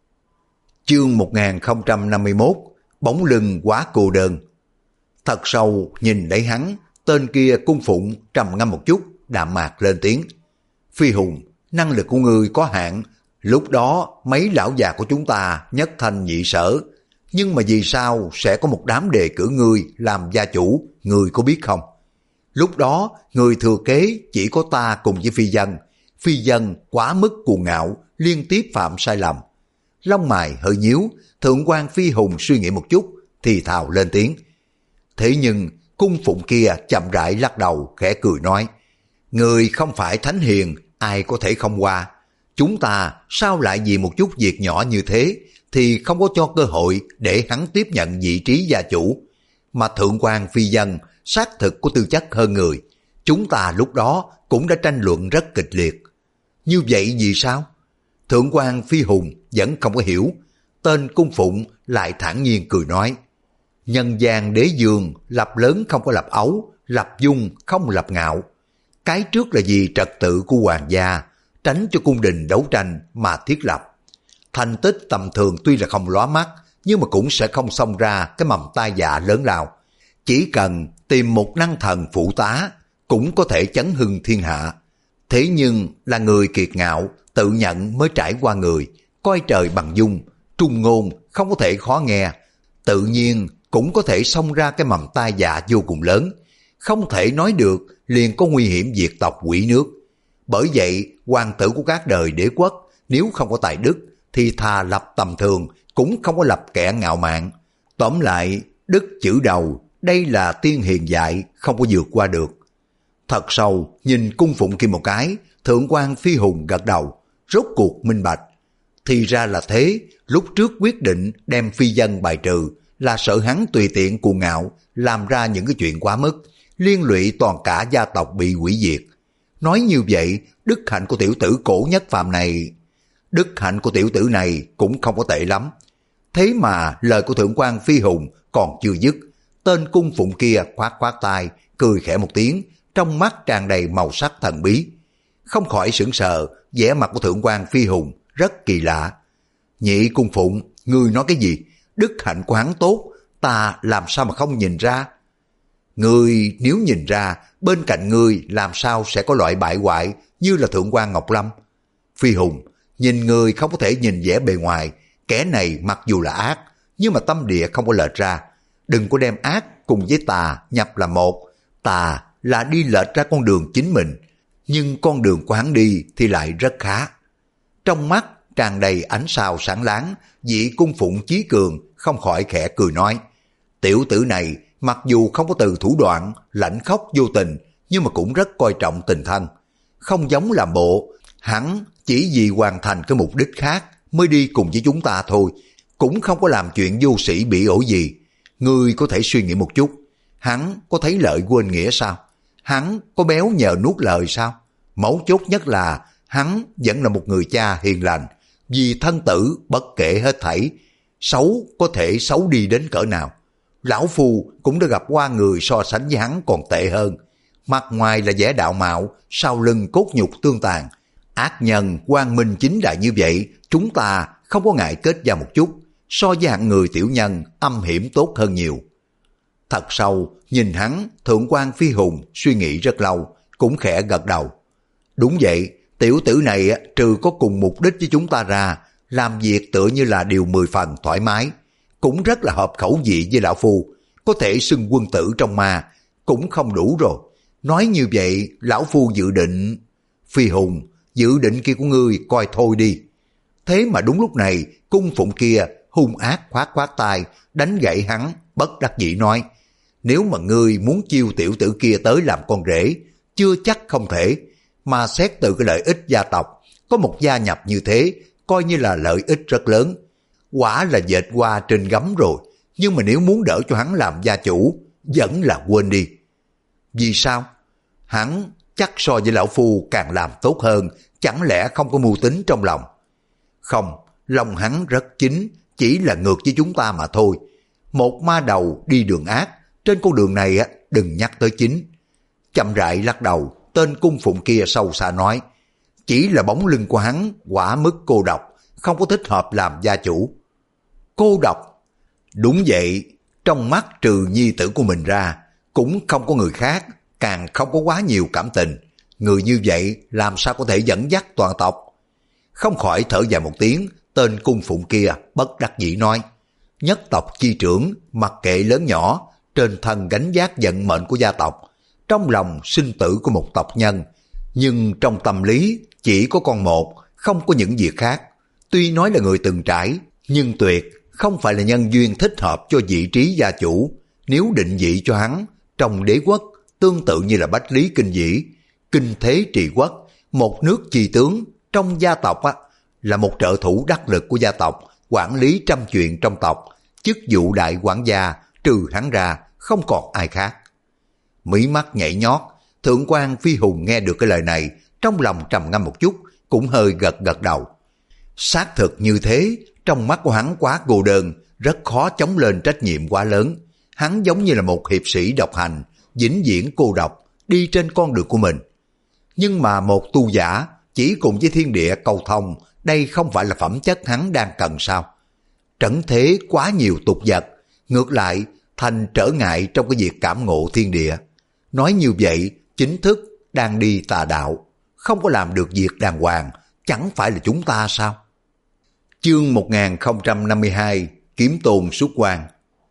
Chương một nghìn không trăm năm mươi mốt, bóng lưng quá cô đơn. Thật sâu nhìn lấy hắn, tên kia cung phụng trầm ngâm một chút, đạm mạc lên tiếng. Phi Hùng, năng lực của ngươi có hạn, lúc đó mấy lão già của chúng ta nhất thanh nhị sở, nhưng mà vì sao sẽ có một đám đề cử ngươi làm gia chủ, ngươi có biết không? Lúc đó người thừa kế chỉ có ta cùng với Phi Dân. Phi Dân quá mức cuồng ngạo, liên tiếp phạm sai lầm. Lông mày hơi nhíu, thượng quan Phi Hùng suy nghĩ một chút, thì thào lên tiếng. Thế nhưng cung phụng kia chậm rãi lắc đầu, khẽ cười nói, người không phải thánh hiền, ai có thể không qua. Chúng ta sao lại vì một chút việc nhỏ như thế thì không có cho cơ hội để hắn tiếp nhận vị trí gia chủ. Mà thượng quan Phi Dân xác thực có tư chất hơn người, chúng ta lúc đó cũng đã tranh luận rất kịch liệt. Như vậy vì sao? Thượng quan Phi Hùng vẫn không có hiểu. Tên cung phụng lại thản nhiên cười nói, nhân gian đế dương, lập lớn không có lập ấu, lập dung không lập ngạo. Cái trước là vì trật tự của hoàng gia, tránh cho cung đình đấu tranh mà thiết lập. Thành tích tầm thường tuy là không lóa mắt, nhưng mà cũng sẽ không xông ra cái mầm tai dạ lớn lao. Chỉ cần tìm một năng thần phụ tá, cũng có thể chấn hưng thiên hạ. Thế nhưng là người kiệt ngạo, tự nhận mới trải qua người, coi trời bằng dung, trung ngôn không có thể khó nghe, tự nhiên cũng có thể xông ra cái mầm tai dạ vô cùng lớn. Không thể nói được liền có nguy hiểm diệt tộc hủy nước. Bởi vậy hoàng tử của các đời đế quốc nếu không có tài đức thì thà lập tầm thường cũng không có lập kẻ ngạo mạn. Tóm lại, đức chữ đầu, đây là tiên hiền dạy, không có vượt qua được. Thật sâu nhìn cung phụng kia một cái, thượng quan Phi Hùng gật đầu, rốt cuộc minh bạch. Thì ra là thế, lúc trước quyết định đem Phi Dân bài trừ là sợ hắn tùy tiện cuồng ngạo, làm ra những cái chuyện quá mức, liên lụy toàn cả gia tộc bị hủy diệt. Nói như vậy, đức hạnh của tiểu tử Cổ Nhất Phàm này, đức hạnh của tiểu tử này cũng không có tệ lắm. Thế mà lời của thượng quan Phi Hùng còn chưa dứt, tên cung phụng kia khoát khoát tai, cười khẽ một tiếng, trong mắt tràn đầy màu sắc thần bí. Không khỏi sững sờ, vẻ mặt của thượng quan Phi Hùng rất kỳ lạ. Nhị cung phụng, ngươi nói cái gì? Đức hạnh của hắn tốt, ta làm sao mà không nhìn ra? Ngươi nếu nhìn ra, bên cạnh ngươi làm sao sẽ có loại bại hoại như là thượng quan Ngọc Lâm? Phi Hùng, nhìn ngươi không có thể nhìn vẻ bề ngoài, kẻ này mặc dù là ác, nhưng mà tâm địa không có lệch ra. Đừng có đem ác cùng với tà nhập làm một. Tà là đi lệch ra con đường chính mình, nhưng con đường của hắn đi thì lại rất khá. Trong mắt tràn đầy ánh sao sáng láng, vị cung phụng chí cường không khỏi khẽ cười nói, tiểu tử này mặc dù không có từ thủ đoạn, lãnh khóc vô tình, nhưng mà cũng rất coi trọng tình thân. Không giống làm bộ, hắn chỉ vì hoàn thành cái mục đích khác mới đi cùng với chúng ta thôi, cũng không có làm chuyện vô sĩ bị ổi gì. Ngươi có thể suy nghĩ một chút, hắn có thấy lợi quên nghĩa sao? Hắn có béo nhờ nuốt lời sao? Mấu chốt nhất là hắn vẫn là một người cha hiền lành, vì thân tử bất kể hết thảy. Xấu có thể xấu đi đến cỡ nào. Lão Phu cũng đã gặp qua người so sánh với hắn còn tệ hơn. Mặt ngoài là vẻ đạo mạo, sau lưng cốt nhục tương tàn. Ác nhân quang minh chính đại như vậy, chúng ta không có ngại kết giao một chút, so với hạng người tiểu nhân âm hiểm tốt hơn nhiều. Thật sâu, nhìn hắn, Thượng quan Phi Hùng suy nghĩ rất lâu, cũng khẽ gật đầu. Đúng vậy, tiểu tử này trừ có cùng mục đích với chúng ta ra, làm việc tựa như là điều mười phần thoải mái, cũng rất là hợp khẩu vị với lão Phu, có thể xưng quân tử trong ma, cũng không đủ rồi. Nói như vậy, lão Phu dự định... Phi Hùng, dự định kia của ngươi coi thôi đi. Thế mà đúng lúc này, cung phụng kia hung ác khoát khoát tay, đánh gãy hắn, bất đắc dĩ nói, nếu mà ngươi muốn chiêu tiểu tử kia tới làm con rể, chưa chắc không thể, mà xét từ cái lợi ích gia tộc, có một gia nhập như thế, coi như là lợi ích rất lớn. Quả là dệt hoa trên gấm rồi, nhưng mà nếu muốn đỡ cho hắn làm gia chủ, vẫn là quên đi. Vì sao? Hắn chắc so với lão Phu càng làm tốt hơn, chẳng lẽ không có mưu tính trong lòng? Không, lòng hắn rất chính, chỉ là ngược với chúng ta mà thôi. Một ma đầu đi đường ác, trên con đường này đừng nhắc tới chính. Chậm rãi lắc đầu, tên cung phụng kia sâu xa nói, chỉ là bóng lưng của hắn quả mức cô độc, không có thích hợp làm gia chủ. Cô độc? Đúng vậy, trong mắt trừ nhi tử của mình ra, cũng không có người khác, càng không có quá nhiều cảm tình. Người như vậy làm sao có thể dẫn dắt toàn tộc? Không khỏi thở dài một tiếng, tên cung phụng kia bất đắc dĩ nói, nhất tộc chi trưởng, mặc kệ lớn nhỏ, trên thân gánh vác vận mệnh của gia tộc, trong lòng sinh tử của một tộc nhân, nhưng trong tâm lý chỉ có con một, không có những việc khác. Tuy nói là người từng trải, nhưng tuyệt không phải là nhân duyên thích hợp cho vị trí gia chủ. Nếu định vị cho hắn trong đế quốc, tương tự như là Bách Lý Kinh Dĩ, kinh thế trị quốc, một nước chi tướng trong gia tộc á, là một trợ thủ đắc lực của gia tộc, quản lý trăm chuyện trong tộc, chức vụ đại quản gia, trừ hắn ra không còn ai khác. Mí mắt nhảy nhót, Thượng quan Phi Hùng nghe được cái lời này, trong lòng trầm ngâm một chút, cũng hơi gật gật đầu. Xác thực như thế, trong mắt của hắn quá cô đơn, rất khó chống lên trách nhiệm quá lớn. Hắn giống như là một hiệp sĩ độc hành, vĩnh viễn cô độc, đi trên con đường của mình. Nhưng mà một tu giả chỉ cùng với thiên địa cầu thông, đây không phải là phẩm chất hắn đang cần sao? Trấn thế quá nhiều tục vật, ngược lại thành trở ngại trong cái việc cảm ngộ thiên địa. Nói như vậy, chính thức đang đi tà đạo, không có làm được việc đàng hoàng, chẳng phải là chúng ta sao? Chương một nghìn không trăm năm mươi hai, Kiếm Tôn xuất quan.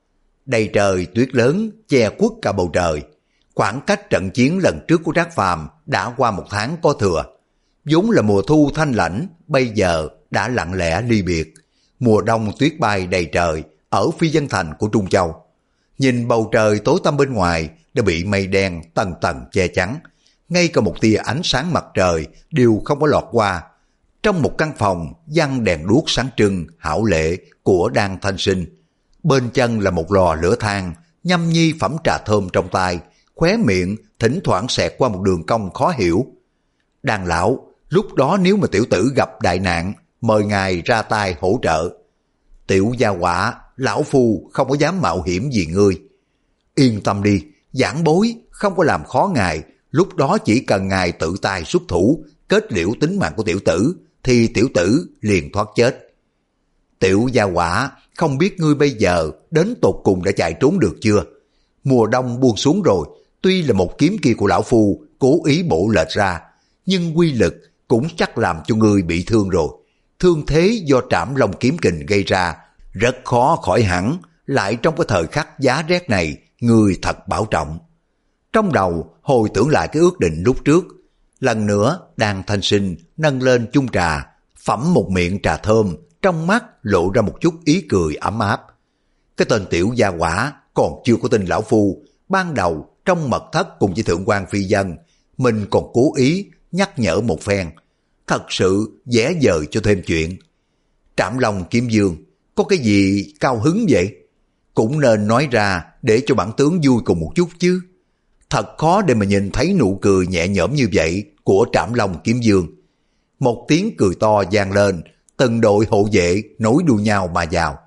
Đầy trời tuyết lớn che khuất cả bầu trời. Khoảng cách trận chiến lần trước của Trác Phàm đã qua một tháng có thừa. Vốn là mùa thu thanh lãnh, bây giờ đã lặng lẽ ly biệt. Mùa đông tuyết bay đầy trời ở phi dân thành của Trung Châu. Nhìn bầu trời tối tăm bên ngoài đã bị mây đen tầng tầng che chắn. Ngay cả một tia ánh sáng mặt trời đều không có lọt qua. Trong một căn phòng giăng đèn đuốc sáng trưng hảo lệ của Đan Thanh Sinh. Bên chân là một lò lửa than, nhâm nhi phẩm trà thơm trong tay, khóe miệng thỉnh thoảng xẹt qua một đường cong khó hiểu. Đan lão, lúc đó nếu mà tiểu tử gặp đại nạn, mời ngài ra tay hỗ trợ. Tiểu gia hỏa, lão phu không có dám mạo hiểm vì ngươi. Yên tâm đi, giảng bối không có làm khó ngài, lúc đó chỉ cần ngài tự tay xuất thủ, kết liễu tính mạng của tiểu tử, thì tiểu tử liền thoát chết. Tiểu gia hỏa, không biết ngươi bây giờ đến tột cùng đã chạy trốn được chưa? Mùa đông buông xuống rồi, tuy là một kiếm kia của lão phu cố ý bổ lệch ra, nhưng quy lực cũng chắc làm cho ngươi bị thương rồi. Thương thế do trảm long kiếm kình gây ra, rất khó khỏi hẳn, lại trong cái thời khắc giá rét này, ngươi thật bảo trọng. Trong đầu hồi tưởng lại cái ước định lúc trước, lần nữa Đan Thanh Sinh nâng lên chung trà, phẩm một miệng trà thơm, trong mắt lộ ra một chút ý cười ấm áp. Cái tên tiểu gia hỏa còn chưa có tin lão phu, ban đầu trong mật thất cùng với thượng quan phi dân, mình còn cố ý nhắc nhở một phen, thật sự dễ dời cho thêm chuyện. Trảm Long Kiếm Dương, có cái gì cao hứng vậy? Cũng nên nói ra để cho bản tướng vui cùng một chút chứ. Thật khó để mà nhìn thấy nụ cười nhẹ nhõm như vậy của Trảm Long Kiếm Dương. Một tiếng cười to vang lên, từng đội hộ vệ nối đuôi nhau mà vào.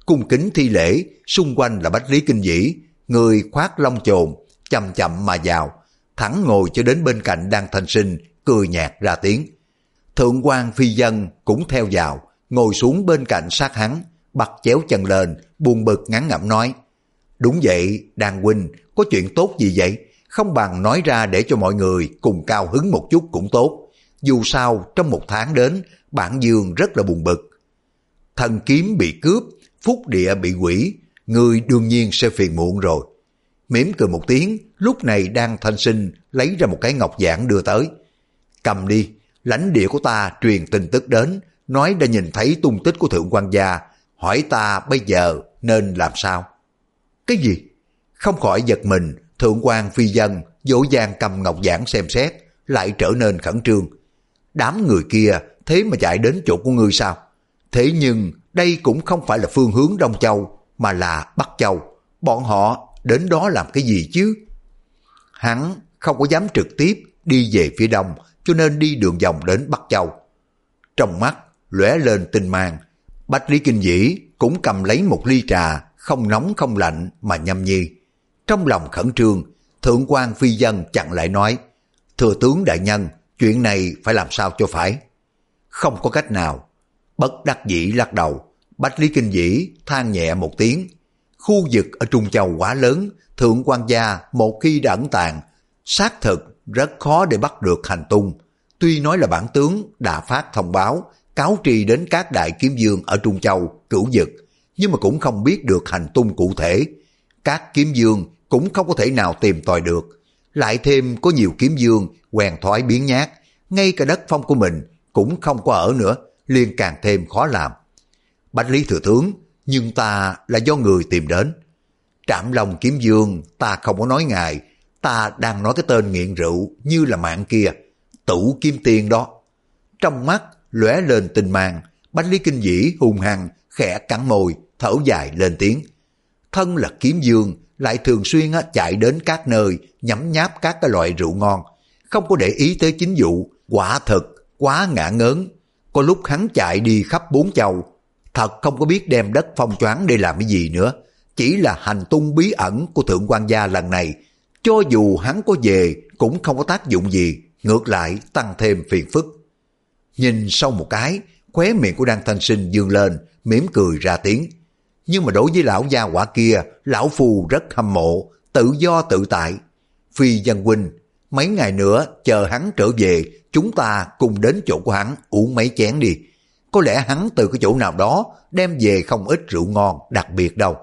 cung kính thi lễ, xung quanh là Bách Lý Kinh Vĩ, người khoác lông chồn, chậm chậm mà vào, thẳng ngồi cho đến bên cạnh Đan Thanh Sinh, cười nhạt ra tiếng. Thượng quan Phi Dân cũng theo vào, ngồi xuống bên cạnh sát hắn, bắt chéo chân lên, buồn bực ngán ngẩm nói: đúng vậy, Đan huynh, có chuyện tốt gì vậy? Không bằng nói ra để cho mọi người cùng cao hứng một chút cũng tốt. Dù sao, trong một tháng đến, bản Dương rất là buồn bực. Thần kiếm bị cướp, phúc địa bị hủy, người đương nhiên sẽ phiền muộn rồi. Mỉm cười một tiếng, lúc này Đan Thanh Sinh lấy ra một cái ngọc giản đưa tới. Cầm đi, lãnh địa của ta truyền tin tức đến, nói đã nhìn thấy tung tích của thượng quan gia, hỏi ta bây giờ nên làm sao? Cái gì? Không khỏi giật mình, thượng quan Phi Dân dỗ dàng cầm ngọc giản xem xét, lại trở nên khẩn trương. Đám người kia thế mà chạy đến chỗ của ngươi sao? Thế nhưng đây cũng không phải là phương hướng Đông Châu, mà là Bắc Châu. Bọn họ đến đó làm cái gì chứ? Hắn không có dám trực tiếp đi về phía đông, cho nên đi đường vòng đến Bắc Châu. Trong mắt lóe lên tinh mang, Bách Lý Kinh Vĩ cũng cầm lấy một ly trà, không nóng không lạnh mà nhâm nhi. Trong lòng khẩn trương, thượng quan Phi Dân chặn lại nói: thưa tướng đại nhân, chuyện này phải làm sao cho phải? Không có cách nào. Bất đắc dĩ lắc đầu, Bách Lý Kinh Vĩ than nhẹ một tiếng. Khu vực ở Trung Châu quá lớn, thượng quan gia một khi đã ẩn tàng, xác thực rất khó để bắt được hành tung. Tuy nói là bản tướng đã phát thông báo, cáo tri đến các đại kiếm vương ở Trung Châu, Cửu Vực, nhưng mà cũng không biết được hành tung cụ thể. Các kiếm vương cũng không có thể nào tìm tòi được. Lại thêm có nhiều kiếm vương quen thói biến nhát, ngay cả đất phong của mình cũng không có ở nữa, liền càng thêm khó làm. Bách Lý thừa tướng, nhưng ta là do người tìm đến. Trảm Long kiếm vương, ta không có nói ngài, ta đang nói cái tên nghiện rượu như là mạng kia, Tửu Kiếm Tiên đó. Trong mắt lóe lên tinh mang, Bách Lý Kinh Vĩ hung hăng khẽ cắn môi, thở dài lên tiếng. Thân là kiếm vương, lại thường xuyên chạy đến các nơi nhấm nháp các cái loại rượu ngon, không có để ý tới chính vụ, quả thực quá ngã ngớn. Có lúc hắn chạy đi khắp bốn châu, thật không có biết đem đất phong choáng để làm cái gì nữa. Chỉ là hành tung bí ẩn của thượng quan gia lần này, cho dù hắn có về cũng không có tác dụng gì, ngược lại tăng thêm phiền phức. Nhìn sau một cái, khóe miệng của Đan Thanh Sinh dương lên, mỉm cười ra tiếng. Nhưng mà đối với lão gia hỏa kia, lão phu rất hâm mộ, tự do tự tại. Phi Dân huynh, mấy ngày nữa chờ hắn trở về, chúng ta cùng đến chỗ của hắn uống mấy chén đi. Có lẽ hắn từ cái chỗ nào đó đem về không ít rượu ngon đặc biệt đâu.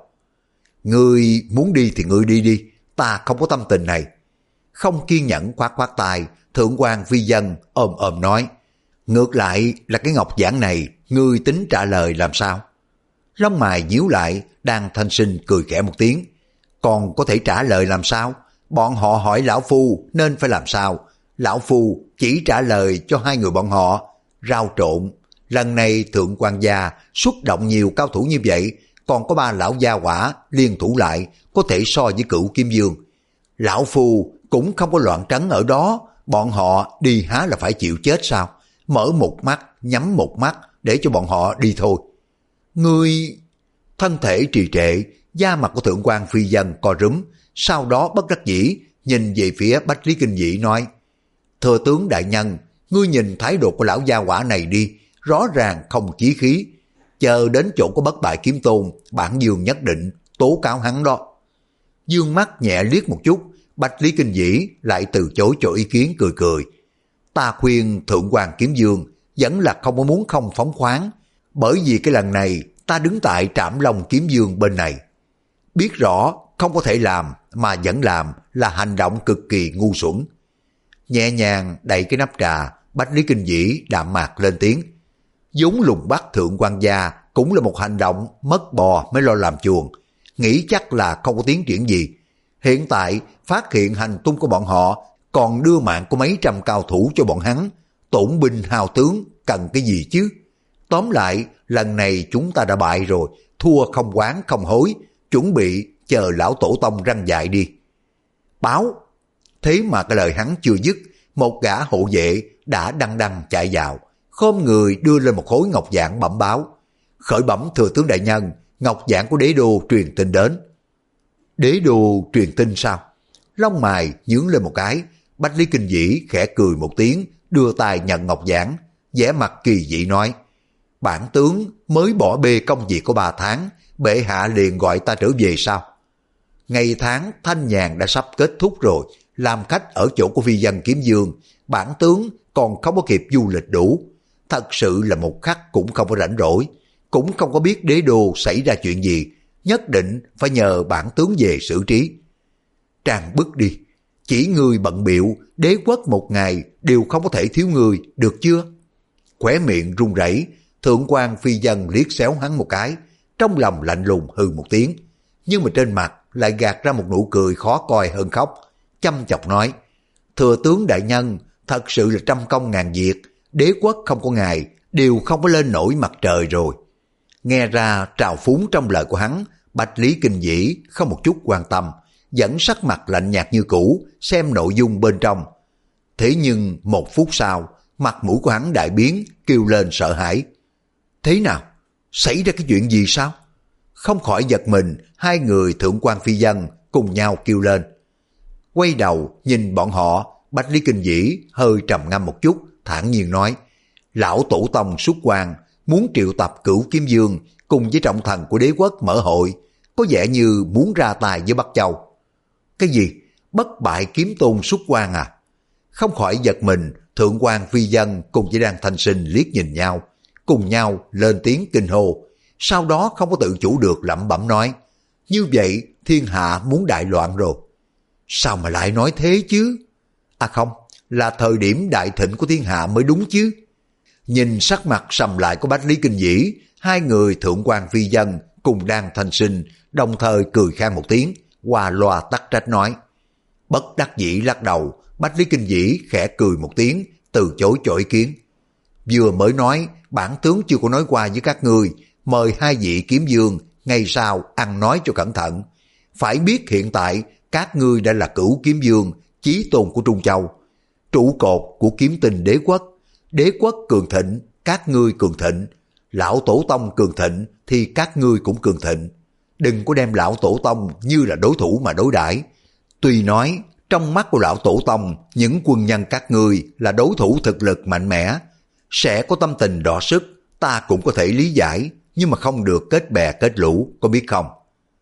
Ngươi muốn đi thì ngươi đi đi, ta không có tâm tình này. Không kiên nhẫn khoát khoát tay, thượng quan Phi Dân ôm ôm nói. Ngược lại là cái ngọc giản này, ngươi tính trả lời làm sao? Lông mày nhíu lại, Đan Thanh Sinh cười khẽ một tiếng. Còn có thể trả lời làm sao? Bọn họ hỏi lão phu nên phải làm sao? Lão phu chỉ trả lời cho hai người bọn họ. Rau trộn, lần này thượng quan gia xuất động nhiều cao thủ như vậy, còn có ba lão gia hỏa liên thủ lại có thể so với Cửu Kiếm Vương. Lão phu cũng không có loạn trấn ở đó, bọn họ đi há là phải chịu chết sao? Mở một mắt, nhắm một mắt để cho bọn họ đi thôi. Ngươi... Thân thể trì trệ, da mặt của thượng quan Phi Dân co rúm, sau đó bất đắc dĩ nhìn về phía Bách Lý Kinh Vĩ nói: thưa tướng đại nhân, ngươi nhìn thái độ của lão gia hỏa này đi, rõ ràng không chí khí. Chờ đến chỗ của Bất Bại Kiếm Tôn, bản Dương nhất định tố cáo hắn đó. Dương mắt nhẹ liếc một chút, Bách Lý Kinh Vĩ lại từ chối cho ý kiến, cười cười. Ta khuyên thượng quan Kiếm Dương vẫn là không có muốn không phóng khoáng, bởi vì cái lần này ta đứng tại Trảm Long Kiếm Dương bên này. Biết rõ không có thể làm mà vẫn làm là hành động cực kỳ ngu xuẩn. Nhẹ nhàng đẩy cái nắp trà, Bách Lý Kinh Vĩ đạm mạc lên tiếng. Vốn lùng bắt thượng quan gia cũng là một hành động mất bò mới lo làm chuồng, nghĩ chắc là không có tiến triển gì. Hiện tại phát hiện hành tung của bọn họ, còn đưa mạng của mấy trăm cao thủ cho bọn hắn, tổn binh hao tướng, cần cái gì chứ? Tóm lại, lần này chúng ta đã bại rồi, thua không oán không hối, chuẩn bị chờ lão tổ tông răng dạy đi. Báo! Thế mà cái lời hắn chưa dứt, một gã hộ vệ đã đăng đăng chạy vào, khom người đưa lên một khối ngọc giản bẩm báo. Khởi bẩm thừa tướng đại nhân, ngọc giản của đế đô truyền tin đến. Đế đô truyền tin sao? Lông mày nhướng lên một cái, Bách Lý Kinh Vĩ khẽ cười một tiếng, đưa tay nhận ngọc giản, vẻ mặt kỳ dị nói: bản tướng mới bỏ bê công việc của ba tháng, bệ hạ liền gọi ta trở về sao? Ngày tháng thanh nhàn đã sắp kết thúc rồi, làm khách ở chỗ của phi dân kiếm dương, bản tướng còn không có kịp du lịch đủ. Thật sự là một khắc cũng không có rảnh rỗi, cũng không có biết đế đô xảy ra chuyện gì, nhất định phải nhờ bản tướng về xử trí. Tràng bức đi, chỉ ngươi bận biệu, đế quốc một ngày đều không có thể thiếu ngươi, được chưa? Khóe miệng run rẩy, thượng quan phi dân liếc xéo hắn một cái, trong lòng lạnh lùng hừ một tiếng, nhưng mà trên mặt lại gạt ra một nụ cười khó coi hơn khóc, chăm chọc nói: thừa tướng đại nhân, thật sự là trăm công ngàn việc, đế quốc không có ngài, đều không có lên nổi mặt trời rồi. Nghe ra trào phúng trong lời của hắn, Bách Lý Kinh Vĩ không một chút quan tâm, vẫn sắc mặt lạnh nhạt như cũ, xem nội dung bên trong. Thế nhưng một phút sau, mặt mũi của hắn đại biến, kêu lên sợ hãi. Thế nào? Xảy ra cái chuyện gì sao? Không khỏi giật mình, hai người thượng quan phi dân cùng nhau kêu lên. Quay đầu nhìn bọn họ, Bách Lý Kinh Vĩ hơi trầm ngâm một chút, thản nhiên nói: lão tổ tông xuất quan, muốn triệu tập Cửu Kiếm Dương cùng với trọng thần của đế quốc mở hội, có vẻ như muốn ra tài với Bắc Châu. Cái gì? Bất bại kiếm tôn xuất quan à? Không khỏi giật mình, thượng quan phi dân cùng với Đan Thanh Sinh liếc nhìn nhau, cùng nhau lên tiếng kinh hô, sau đó không có tự chủ được lẩm bẩm nói: như vậy thiên hạ muốn đại loạn rồi. Sao mà lại nói thế chứ? À không, là thời điểm đại thịnh của thiên hạ mới đúng chứ. Nhìn sắc mặt sầm lại của Bách Lý Kinh Vĩ, hai người thượng quan phi dân cùng Đan Thanh Sinh đồng thời cười khan một tiếng, qua loa tắc trách nói. Bất đắc dĩ lắc đầu, Bách Lý Kinh Vĩ khẽ cười một tiếng, từ chối cho ý kiến. Vừa mới nói, bản tướng chưa có nói qua với các ngươi, mời hai vị kiếm dương, ngày sau ăn nói cho cẩn thận. Phải biết hiện tại, các ngươi đã là Cửu Kiếm Dương, chí tôn của Trung Châu, trụ cột của kiếm tinh đế quốc. Đế quốc cường thịnh, các ngươi cường thịnh. Lão tổ tông cường thịnh thì các ngươi cũng cường thịnh. Đừng có đem lão tổ tông như là đối thủ mà đối đãi. Tuy nói, trong mắt của lão tổ tông, những quân nhân các ngươi là đối thủ thực lực mạnh mẽ, sẽ có tâm tình đỏ sức, ta cũng có thể lý giải, nhưng mà không được kết bè kết lũ, có biết không?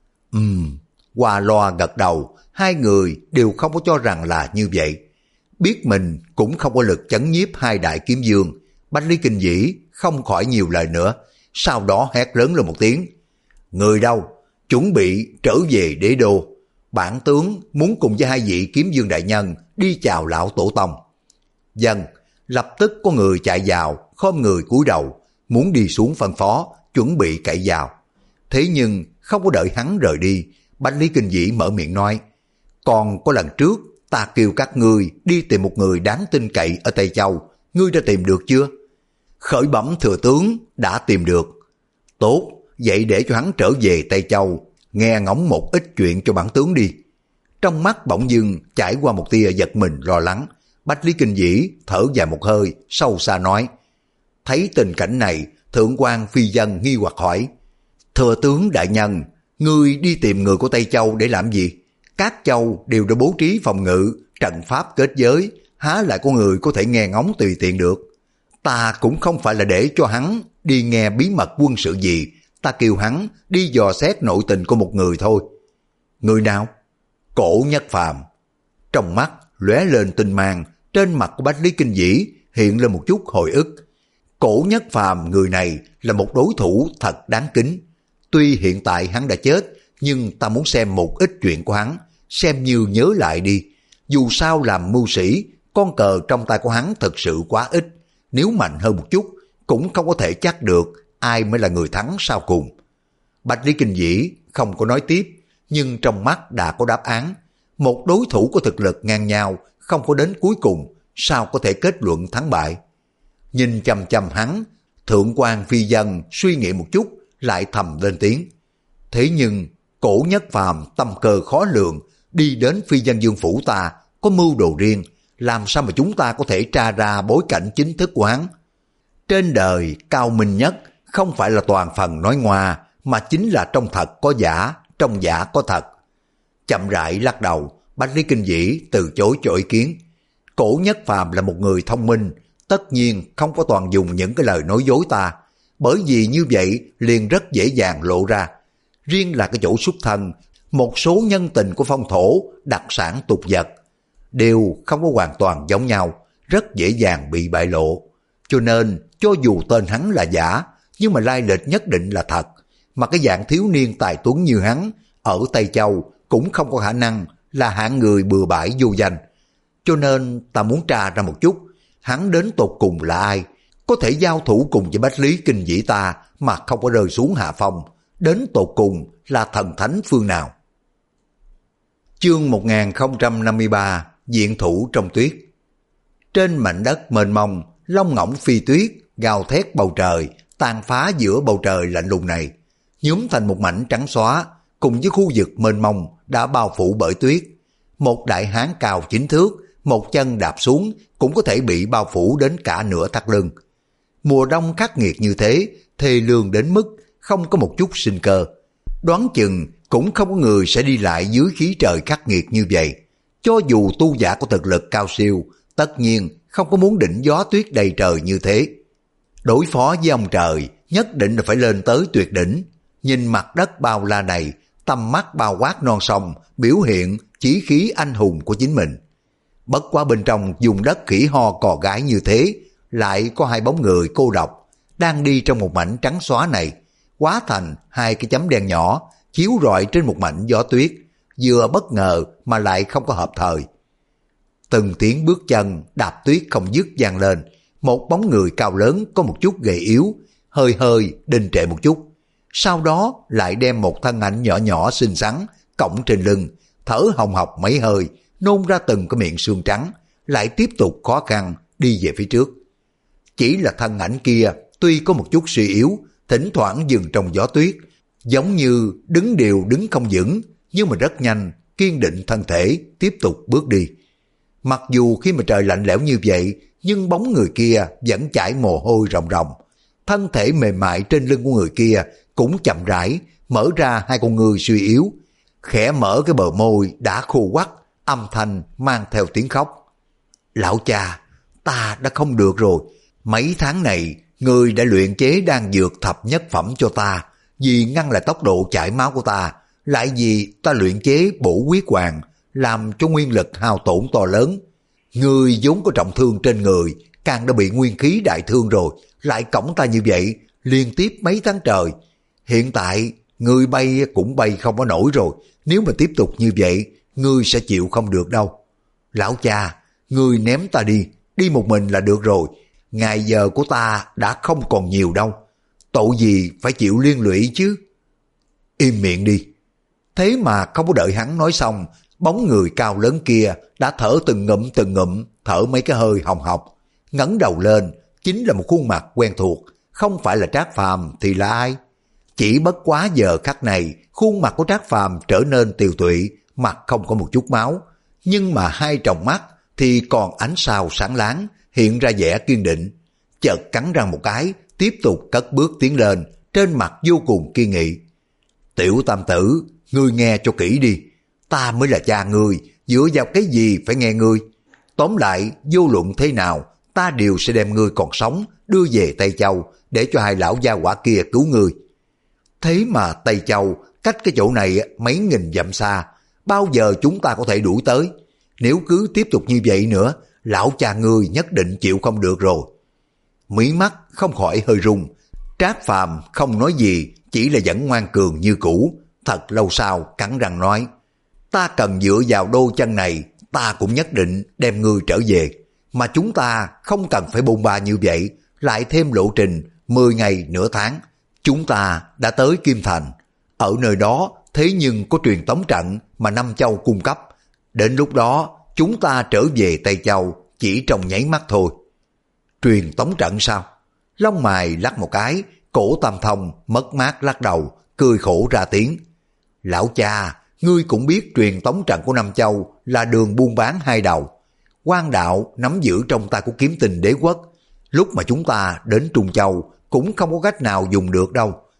Ừm, qua loa gật đầu, hai người đều không có cho rằng là như vậy. Biết mình cũng không có lực chấn nhiếp hai đại kiếm dương, Bách Lý Kinh Vĩ không khỏi nhiều lời nữa, sau đó hét lớn lên một tiếng. Người đâu? Chuẩn bị trở về đế đô. Bản tướng muốn cùng với hai vị kiếm dương đại nhân đi chào lão tổ tông. Dân, lập tức có người chạy vào, khom người cúi đầu, muốn đi xuống phân phó, chuẩn bị cậy vào. Thế nhưng không có đợi hắn rời đi, Bách Lý Kinh Vĩ mở miệng nói. Còn có lần trước, ta kêu các ngươi đi tìm một người đáng tin cậy ở Tây Châu, ngươi đã tìm được chưa? Khởi bẩm thừa tướng, đã tìm được. Tốt, vậy để cho hắn trở về Tây Châu, nghe ngóng một ít chuyện cho bản tướng đi. Trong mắt bỗng dưng trải qua một tia giật mình lo lắng, Bách Lý Kinh Vĩ thở dài một hơi, sâu xa nói. Thấy tình cảnh này, thượng quan phi dân nghi hoặc hỏi. Thừa tướng đại nhân, ngươi đi tìm người của Tây Châu để làm gì? Các châu đều đã bố trí phòng ngự, trận pháp kết giới, há lại có người có thể nghe ngóng tùy tiện được. Ta cũng không phải là để cho hắn đi nghe bí mật quân sự gì, ta kêu hắn đi dò xét nội tình của một người thôi. Người nào? Cổ Nhất Phàm. Trong mắt lóe lên tinh mang, trên mặt của Bách Lý Kinh Vĩ hiện lên một chút hồi ức. Cổ Nhất Phàm người này là một đối thủ thật đáng kính. Tuy hiện tại hắn đã chết, nhưng ta muốn xem một ít chuyện của hắn, xem như nhớ lại đi. Dù sao làm mưu sĩ, con cờ trong tay của hắn thật sự quá ít. Nếu mạnh hơn một chút, cũng không có thể chắc được ai mới là người thắng sau cùng. Bách Lý Kinh Vĩ không có nói tiếp, nhưng trong mắt đã có đáp án. Một đối thủ có thực lực ngang nhau, không có đến cuối cùng, sao có thể kết luận thắng bại? Nhìn chằm chằm hắn, thượng quan phi dân suy nghĩ một chút, lại thầm lên tiếng. Thế nhưng, Cổ Nhất Phàm tâm cơ khó lường, đi đến phi dân dương phủ ta, có mưu đồ riêng, làm sao mà chúng ta có thể tra ra bối cảnh chính thức của hắn? Trên đời cao minh nhất không phải là toàn phần nói ngoa, mà chính là trong thật có giả, trong giả có thật. Chậm rãi lắc đầu, Bách Lý Kinh Vĩ từ chối cho ý kiến. Cổ Nhất Phàm là một người thông minh, tất nhiên không có toàn dùng những cái lời nói dối ta, bởi vì như vậy liền rất dễ dàng lộ ra. Riêng là cái chỗ xuất thân, một số nhân tình của phong thổ, đặc sản tục vật, đều không có hoàn toàn giống nhau, rất dễ dàng bị bại lộ. Cho nên, cho dù tên hắn là giả, nhưng mà lai lịch nhất định là thật, mà cái dạng thiếu niên tài tuấn như hắn, ở Tây Châu cũng không có khả năng là hạng người bừa bãi vô danh. Cho nên ta muốn tra ra một chút, hắn đến tột cùng là ai, có thể giao thủ cùng với Bách Lý Kinh Vĩ ta mà không có rơi xuống hạ phong, đến tột cùng là thần thánh phương nào. Chương một nghìn không trăm năm mươi ba, Diện thủ trong tuyết. Trên mảnh đất mênh mông, long ngỗng phi tuyết, gào thét bầu trời, tàn phá giữa bầu trời lạnh lùng này, nhúm thành một mảnh trắng xóa, cùng với khu vực mênh mông đã bao phủ bởi tuyết. Một đại hán cao chín thước, một chân đạp xuống cũng có thể bị bao phủ đến cả nửa thắt lưng. Mùa đông khắc nghiệt như thế, thê lương đến mức không có một chút sinh cơ. Đoán chừng cũng không có người sẽ đi lại dưới khí trời khắc nghiệt như vậy. Cho dù tu giả có thực lực cao siêu, tất nhiên không có muốn đỉnh gió tuyết đầy trời như thế. Đối phó với ông trời, nhất định là phải lên tới tuyệt đỉnh. Nhìn mặt đất bao la này, tầm mắt bao quát non sông, biểu hiện chí khí anh hùng của chính mình. Bất quá bên trong vùng đất khỉ ho cò gái như thế, lại có hai bóng người cô độc, đang đi trong một mảnh trắng xóa này, hóa thành hai cái chấm đen nhỏ, chiếu rọi trên một mảnh gió tuyết, vừa bất ngờ mà lại không có hợp thời. Từng tiếng bước chân đạp tuyết không dứt vang lên, một bóng người cao lớn có một chút gầy yếu, hơi hơi đình trệ một chút, sau đó lại đem một thân ảnh nhỏ nhỏ xinh xắn cõng trên lưng, thở hồng hộc mấy hơi, nôn ra từng cái miệng xương trắng, lại tiếp tục khó khăn đi về phía trước. Chỉ là thân ảnh kia tuy có một chút suy yếu, thỉnh thoảng dừng trong gió tuyết, giống như đứng đều đứng không vững, nhưng mà rất nhanh, kiên định thân thể, tiếp tục bước đi. Mặc dù khi mà trời lạnh lẽo như vậy, nhưng bóng người kia vẫn chảy mồ hôi ròng ròng. Thân thể mềm mại trên lưng của người kia cũng chậm rãi, mở ra hai con ngươi suy yếu, khẽ mở cái bờ môi đã khô quắt, âm thanh mang theo tiếng khóc. Lão cha, ta đã không được rồi. Mấy tháng này, người đã luyện chế đan dược thập nhất phẩm cho ta, vì ngăn lại tốc độ chảy máu của ta, lại vì ta luyện chế bổ huyết hoàng, làm cho nguyên lực hao tổn to lớn. Người vốn có trọng thương trên người, càng đã bị nguyên khí đại thương rồi, lại cõng ta như vậy, liên tiếp mấy tháng trời. Hiện tại, người bay cũng bay không có nổi rồi, nếu mà tiếp tục như vậy, ngươi sẽ chịu không được đâu. Lão cha, ngươi ném ta đi, đi một mình là được rồi, ngày giờ của ta đã không còn nhiều đâu, tội gì phải chịu liên lụy chứ. Im miệng đi. Thế mà không có đợi hắn nói xong, bóng người cao lớn kia đã thở từng ngụm từng ngụm, thở mấy cái hơi hồng hộc, ngẩng đầu lên, chính là một khuôn mặt quen thuộc, không phải là Trác Phàm thì là ai? Chỉ bất quá giờ khắc này, khuôn mặt của Trác Phàm trở nên tiều tụy, mặt không có một chút máu, nhưng mà hai tròng mắt thì còn ánh sao sáng láng, hiện ra vẻ kiên định. Chợt cắn răng một cái, tiếp tục cất bước tiến lên, trên mặt vô cùng kiên nghị. Tiểu tam tử, ngươi nghe cho kỹ đi, ta mới là cha ngươi, dựa vào cái gì phải nghe ngươi? Tóm lại, vô luận thế nào, ta đều sẽ đem ngươi còn sống đưa về Tây Châu để cho hai lão gia hỏa kia cứu ngươi. Thế mà Tây Châu cách cái chỗ này mấy nghìn dặm xa, bao giờ chúng ta có thể đuổi tới? Nếu cứ tiếp tục như vậy nữa, lão cha ngươi nhất định chịu không được rồi. Mí mắt không khỏi hơi rung, Trác Phàm không nói gì, chỉ là vẫn ngoan cường như cũ. Thật lâu sau cắn răng nói, ta cần dựa vào đôi chân này, ta cũng nhất định đem ngươi trở về. Mà chúng ta không cần phải bôn ba như vậy, lại thêm lộ trình mười ngày nửa tháng, chúng ta đã tới Kim Thành. Ở nơi đó thế nhưng có truyền tống trận mà Năm Châu cung cấp. Đến lúc đó chúng ta trở về Tây Châu chỉ trong nháy mắt thôi. Truyền tống trận sao? Lông mày lắc một cái, Cổ Tam Thông mất mát lắc đầu, cười khổ ra tiếng. Lão cha, ngươi cũng biết truyền tống trận của Năm Châu là đường buôn bán hai đầu. Quan đạo nắm giữ trong tay của Kiếm Tình Đế quốc. Lúc mà chúng ta đến Trung Châu cũng không có cách nào dùng được đâu.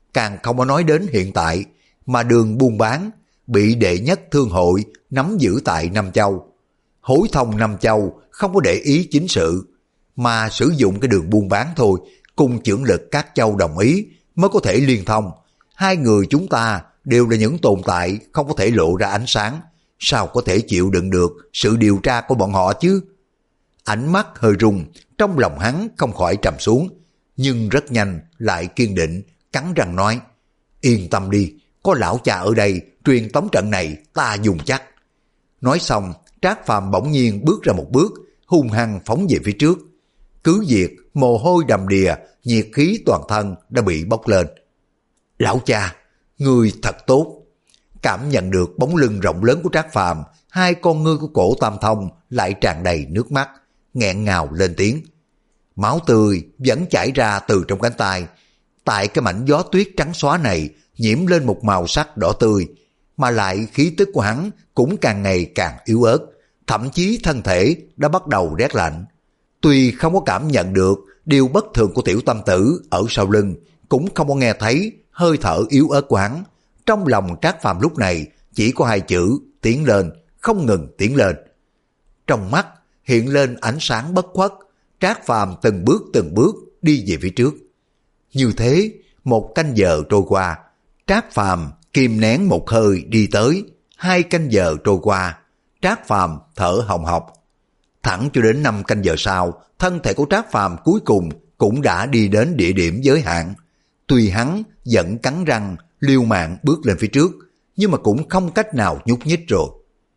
càng không có nói đến hiện tại, mà đường buôn bán bị đệ nhất thương hội nắm giữ tại Nam Châu. Hối thông Nam Châu không có để ý chính sự, mà sử dụng cái đường buôn bán thôi, cùng chưởng lực các châu đồng ý mới có thể liên thông. Hai người chúng ta đều là những tồn tại không có thể lộ ra ánh sáng, sao có thể chịu đựng được sự điều tra của bọn họ chứ? Ánh mắt hơi rung, trong lòng hắn không khỏi trầm xuống, nhưng rất nhanh lại kiên định, cắn răng nói, yên tâm đi, có lão cha ở đây, truyền tống trận này ta dùng chắc. Nói xong, Trác Phàm bỗng nhiên bước ra một bước, hung hăng phóng về phía trước. Cứ việc mồ hôi đầm đìa, nhiệt khí toàn thân đã bị bốc lên. Lão cha, người thật tốt. Cảm nhận được bóng lưng rộng lớn của Trác Phàm, hai con ngươi của Cổ Tam Thông lại tràn đầy nước mắt, nghẹn ngào lên tiếng. Máu tươi vẫn chảy ra từ trong cánh tay. Tại cái mảnh gió tuyết trắng xóa này nhiễm lên một màu sắc đỏ tươi, mà lại khí tức của hắn cũng càng ngày càng yếu ớt, thậm chí thân thể đã bắt đầu rét lạnh. Tuy không có cảm nhận được điều bất thường của Tiểu Tâm Tử ở sau lưng, cũng không có nghe thấy hơi thở yếu ớt của hắn. Trong lòng Trác Phàm lúc này chỉ có hai chữ tiến lên, không ngừng tiến lên. Trong mắt hiện lên ánh sáng bất khuất, Trác Phàm từng bước từng bước đi về phía trước. Như thế, một canh giờ trôi qua, Trác Phàm kìm nén một hơi đi tới. Hai canh giờ trôi qua, Trác Phàm thở hồng hộc. Thẳng cho đến năm canh giờ sau, thân thể của Trác Phàm cuối cùng cũng đã đi đến địa điểm giới hạn. Tuy hắn vẫn cắn răng liều mạng bước lên phía trước, nhưng mà cũng không cách nào nhúc nhích rồi.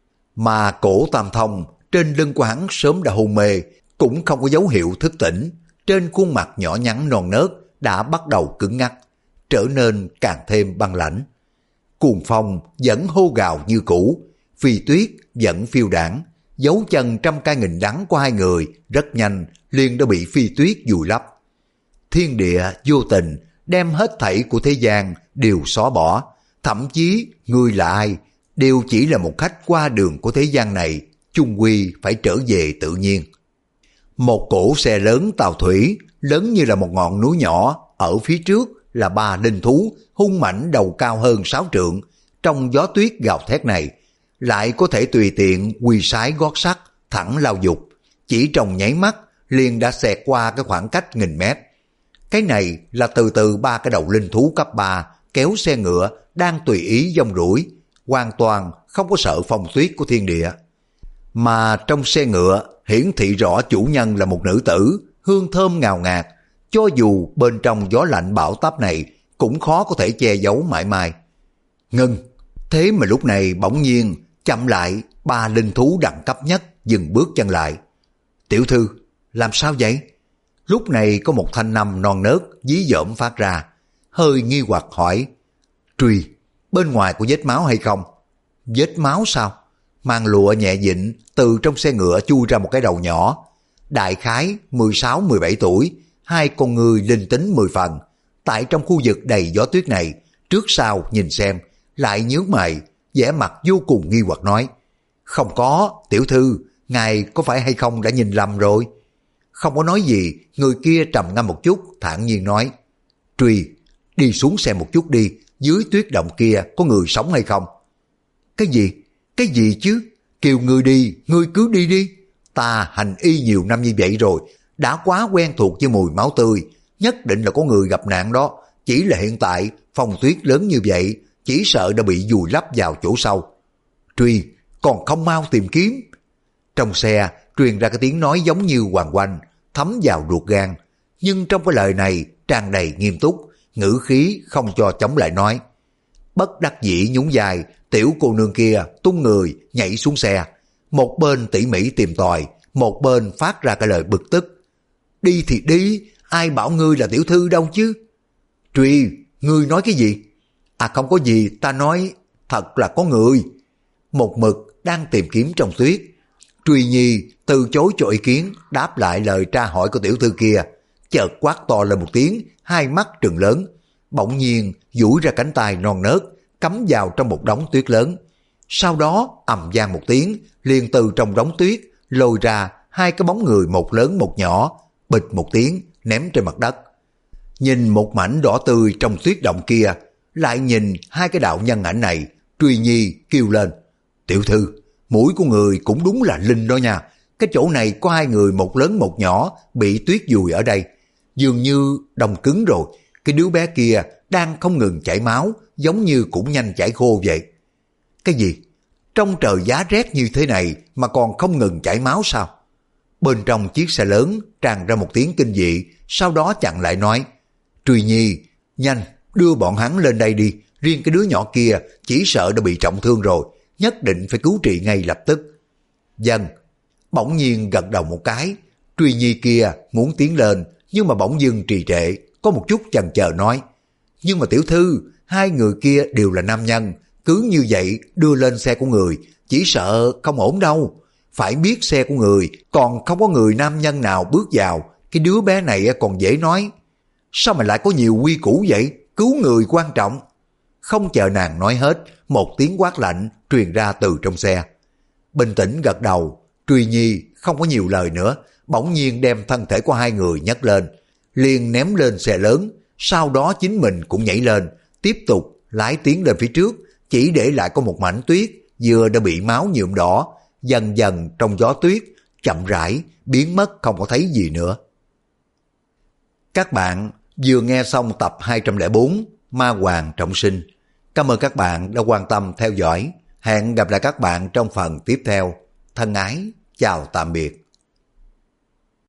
Mà Cổ Tam Thông trên lưng của hắn sớm đã hôn mê, cũng không có dấu hiệu thức tỉnh. Trên khuôn mặt nhỏ nhắn non nớt đã bắt đầu cứng ngắc, trở nên càng thêm băng lãnh. Cuồng phong vẫn hô gào như cũ, Phi Tuyết vẫn phiêu đãng, dấu chân trăm cây nghìn đắng của hai người rất nhanh liền đã bị Phi Tuyết vùi lấp. Thiên địa vô tình đem hết thảy của thế gian đều xóa bỏ, thậm chí người là ai đều chỉ là một khách qua đường của thế gian này, chung quy phải trở về tự nhiên. Một cỗ xe lớn tàu thủy, lớn như là một ngọn núi nhỏ, ở phía trước là ba linh thú hung mãnh đầu cao hơn sáu trượng. Trong gió tuyết gào thét này, lại có thể tùy tiện quỳ sái gót sắt thẳng lao dục, chỉ trong nháy mắt liền đã xẹt qua cái khoảng cách nghìn mét. Cái này là từ từ ba cái đầu linh thú cấp ba kéo xe ngựa đang tùy ý dông rủi, hoàn toàn không có sợ phong tuyết của thiên địa. Mà trong xe ngựa hiển thị rõ chủ nhân là một nữ tử, hương thơm ngào ngạt, cho dù bên trong gió lạnh bão táp này cũng khó có thể che giấu mãi mãi. Ngưng, thế mà lúc này bỗng nhiên chậm lại, ba linh thú đẳng cấp nhất dừng bước chân lại. Tiểu thư, làm sao vậy? Lúc này có một thanh âm non nớt dí dỏm phát ra, hơi nghi hoặc hỏi. Truy, bên ngoài có vết máu hay không? Vết máu sao? Màn lụa nhẹ dịnh từ trong xe ngựa chui ra một cái đầu nhỏ, đại khái mười sáu mười bảy tuổi, hai con người linh tính mười phần. Tại trong khu vực đầy gió tuyết này, trước sau nhìn xem, lại nhướng mày, vẻ mặt vô cùng nghi hoặc nói. Không có, tiểu thư, ngài có phải hay không đã nhìn lầm rồi? Không có nói gì, người kia trầm ngâm một chút, thản nhiên nói. Truy, đi xuống xem một chút đi, dưới tuyết động kia có người sống hay không? Cái gì? Cái gì chứ? Kêu ngươi đi, ngươi cứ đi đi. Ta hành y nhiều năm như vậy rồi, đã quá quen thuộc với mùi máu tươi, nhất định là có người gặp nạn đó. Chỉ là hiện tại phong tuyết lớn như vậy, chỉ sợ đã bị vùi lấp vào chỗ sâu. Truy, còn không mau tìm kiếm. Trong xe truyền ra cái tiếng nói giống như hoàng oanh, thấm vào ruột gan, nhưng trong cái lời này tràn đầy nghiêm túc, ngữ khí không cho chống lại nói. Bất đắc dĩ nhún vai, tiểu cô nương kia tung người nhảy xuống xe, một bên tỉ mỉ tìm tòi, một bên phát ra cái lời bực tức. Đi thì đi, ai bảo ngươi là tiểu thư đâu chứ? Truy, ngươi nói cái gì? À không có gì, ta nói thật là có người. Một mực đang tìm kiếm trong tuyết. Truy Nhi từ chối cho ý kiến, đáp lại lời tra hỏi của tiểu thư kia, chợt quát to lên một tiếng, hai mắt trừng lớn, bỗng nhiên duỗi ra cánh tay non nớt, cắm vào trong một đống tuyết lớn. Sau đó ầm vang một tiếng, liền từ trong đống tuyết lôi ra hai cái bóng người, một lớn một nhỏ, bịch một tiếng ném trên mặt đất. Nhìn một mảnh đỏ tươi trong tuyết động kia, lại nhìn hai cái đạo nhân ảnh này, Truy Nhi kêu lên, tiểu thư, mũi của người cũng đúng là linh đó nha. Cái chỗ này có hai người một lớn một nhỏ bị tuyết vùi ở đây. Dường như đông cứng rồi, cái đứa bé kia đang không ngừng chảy máu, giống như cũng nhanh chảy khô vậy. Cái gì? Trong trời giá rét như thế này mà còn không ngừng chảy máu sao? Bên trong chiếc xe lớn tràn ra một tiếng kinh dị, sau đó chặn lại nói, Truy Nhi, nhanh, đưa bọn hắn lên đây đi, riêng cái đứa nhỏ kia chỉ sợ đã bị trọng thương rồi, nhất định phải cứu trị ngay lập tức. Dân, bỗng nhiên gật đầu một cái, Truy Nhi kia muốn tiến lên, nhưng mà bỗng dưng trì trệ, có một chút chần chờ nói, nhưng mà tiểu thư, hai người kia đều là nam nhân, cứ như vậy đưa lên xe của người, chỉ sợ không ổn đâu. Phải biết xe của người, còn không có người nam nhân nào bước vào, cái đứa bé này còn dễ nói. Sao mà lại có nhiều quy củ vậy? Cứu người quan trọng. Không chờ nàng nói hết, một tiếng quát lạnh truyền ra từ trong xe. Bình tĩnh gật đầu, Truy Nhi không có nhiều lời nữa, bỗng nhiên đem thân thể của hai người nhấc lên, liền ném lên xe lớn, sau đó chính mình cũng nhảy lên, tiếp tục lái tiến lên phía trước, chỉ để lại có một mảnh tuyết vừa đã bị máu nhuộm đỏ, dần dần trong gió tuyết, chậm rãi biến mất không có thấy gì nữa. Các bạn vừa nghe xong tập hai trăm lẻ bốn Ma Hoàng Trọng Sinh. Cảm ơn các bạn đã quan tâm theo dõi. Hẹn gặp lại các bạn trong phần tiếp theo. Thân ái, chào tạm biệt.